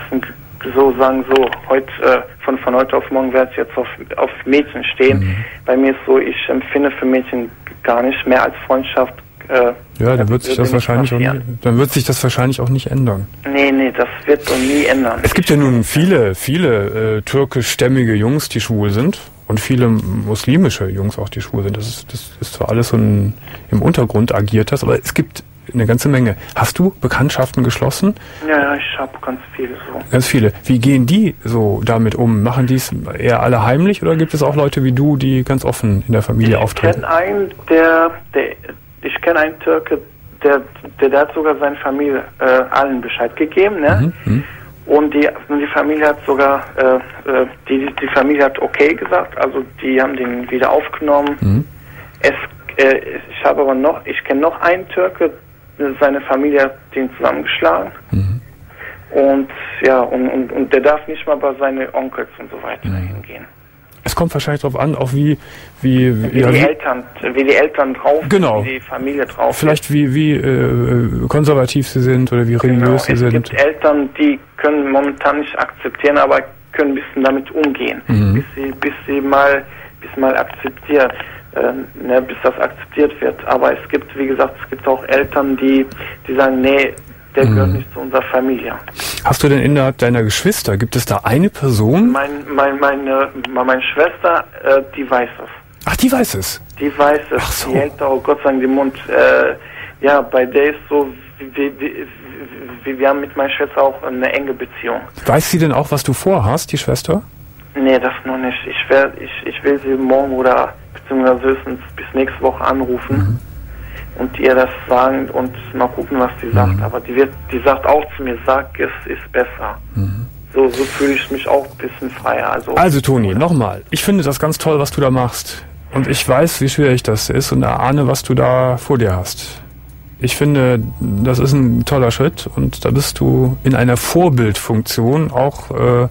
so sagen, so, heute, äh, von, von heute auf morgen werde ich jetzt auf, auf Mädchen stehen. Mhm. Bei mir ist so, ich empfinde für Mädchen gar nicht mehr als Freundschaft. Äh, ja, dann wird sich das wahrscheinlich auch nie, dann wird sich das wahrscheinlich auch nicht ändern. Nee, nee, das wird so nie ändern. Es gibt ja nun viele, viele äh, türkischstämmige Jungs, die schwul sind und viele muslimische Jungs auch, die schwul sind. Das ist, das ist zwar alles so ein, im Untergrund agiert das, aber es gibt eine ganze Menge. Hast du Bekanntschaften geschlossen? Ja, ja, ich habe ganz viele so. Ganz viele. Wie gehen die so damit um? Machen die es eher alle heimlich oder gibt es auch Leute wie du, die ganz offen in der Familie ich auftreten? Ich kenne einen, der, der, ich kenne einen Türke, der, der, der hat sogar seine Familie äh, allen Bescheid gegeben, ne? Mhm, mh. Und die, die Familie hat sogar, äh, die, die Familie hat okay gesagt, also die haben den wieder aufgenommen. Mhm. Es, äh, ich habe aber noch, ich kenne noch einen Türke, seine Familie hat den zusammengeschlagen. Mhm. Und ja, und, und, und der darf nicht mal bei seinen Onkels und so weiter mhm. hingehen. Es kommt wahrscheinlich darauf an, auch wie wie, wie, wie, ja, die, Eltern, wie die Eltern drauf genau. sind, wie die Familie drauf Vielleicht ist. wie, wie äh, konservativ sie sind oder wie religiös genau. sie es sind. Es gibt Eltern, die können momentan nicht akzeptieren, aber können ein bisschen damit umgehen. Mhm. Bis sie, bis sie mal, bis mal akzeptieren. Äh, ne, bis das akzeptiert wird. Aber es gibt, wie gesagt, es gibt auch Eltern, die, die sagen, nee, der mhm. gehört nicht zu unserer Familie. Hast du denn innerhalb deiner Geschwister, gibt es da eine Person? Mein, mein, meine, meine Schwester, äh, die weiß es. Ach, die weiß es? Die weiß es. Ach so. Die hält auch Gott sei Dank den Mund. Äh, ja, bei der ist so, wir, wir, wir, wir haben mit meiner Schwester auch eine enge Beziehung. Weiß sie denn auch, was du vorhast, die Schwester? Nee, das noch nicht. Ich, werd, ich, ich will sie morgen oder beziehungsweise höchstens bis nächste Woche anrufen mhm. und ihr das sagen und mal gucken, was die sagt. Mhm. Aber die wird, die sagt auch zu mir, sag, es ist besser. Mhm. So, so fühle ich mich auch ein bisschen freier. Also, also Toni, nochmal. Ich finde das ganz toll, was du da machst. Und ich weiß, wie schwierig das ist und erahne, was du da vor dir hast. Ich finde, das ist ein toller Schritt und da bist du in einer Vorbildfunktion auch äh,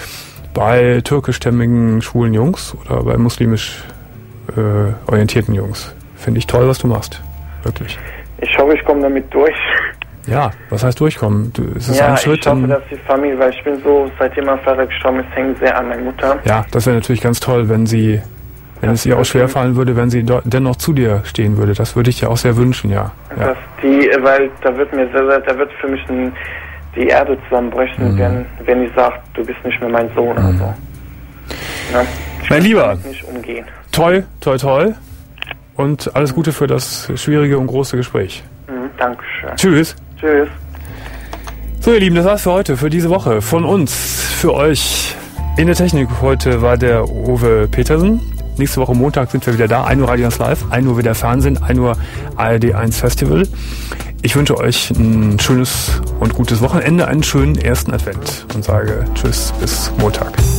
bei türkischstämmigen schwulen Jungs oder bei muslimisch äh, orientierten Jungs. Finde ich toll, was du machst. Wirklich. Ich hoffe, ich komme damit durch. Ja, was heißt durchkommen? Du, es ist ja, ein Schritt. Ich hoffe, dass die Familie, weil ich bin so, seitdem mein Vater gestorben ist, hängt sehr an meiner Mutter. Ja, das wäre natürlich ganz toll, wenn sie, wenn das es ihr auch schwerfallen würde, wenn sie do, dennoch zu dir stehen würde. Das würde ich dir auch sehr wünschen, ja. ja. Dass die, weil da wird mir sehr, sehr, da wird für mich ein, die Erde zusammenbrechen, mhm. wenn, wenn ich sage, du bist nicht mehr mein Sohn mhm. oder so. Ja? Mein Lieber, nicht umgehen. Toi, toi, toi und alles Gute für das schwierige und große Gespräch. Mhm, Dankeschön. Tschüss. Tschüss. So, ihr Lieben, das war's für heute, für diese Woche. Von uns, für euch. In der Technik heute war der Uwe Petersen. Nächste Woche Montag sind wir wieder da. ein Uhr Radio eins Live, ein Uhr wieder Fernsehen, ein Uhr A R D eins Festival. Ich wünsche euch ein schönes und gutes Wochenende, einen schönen ersten Advent und sage Tschüss, bis Montag.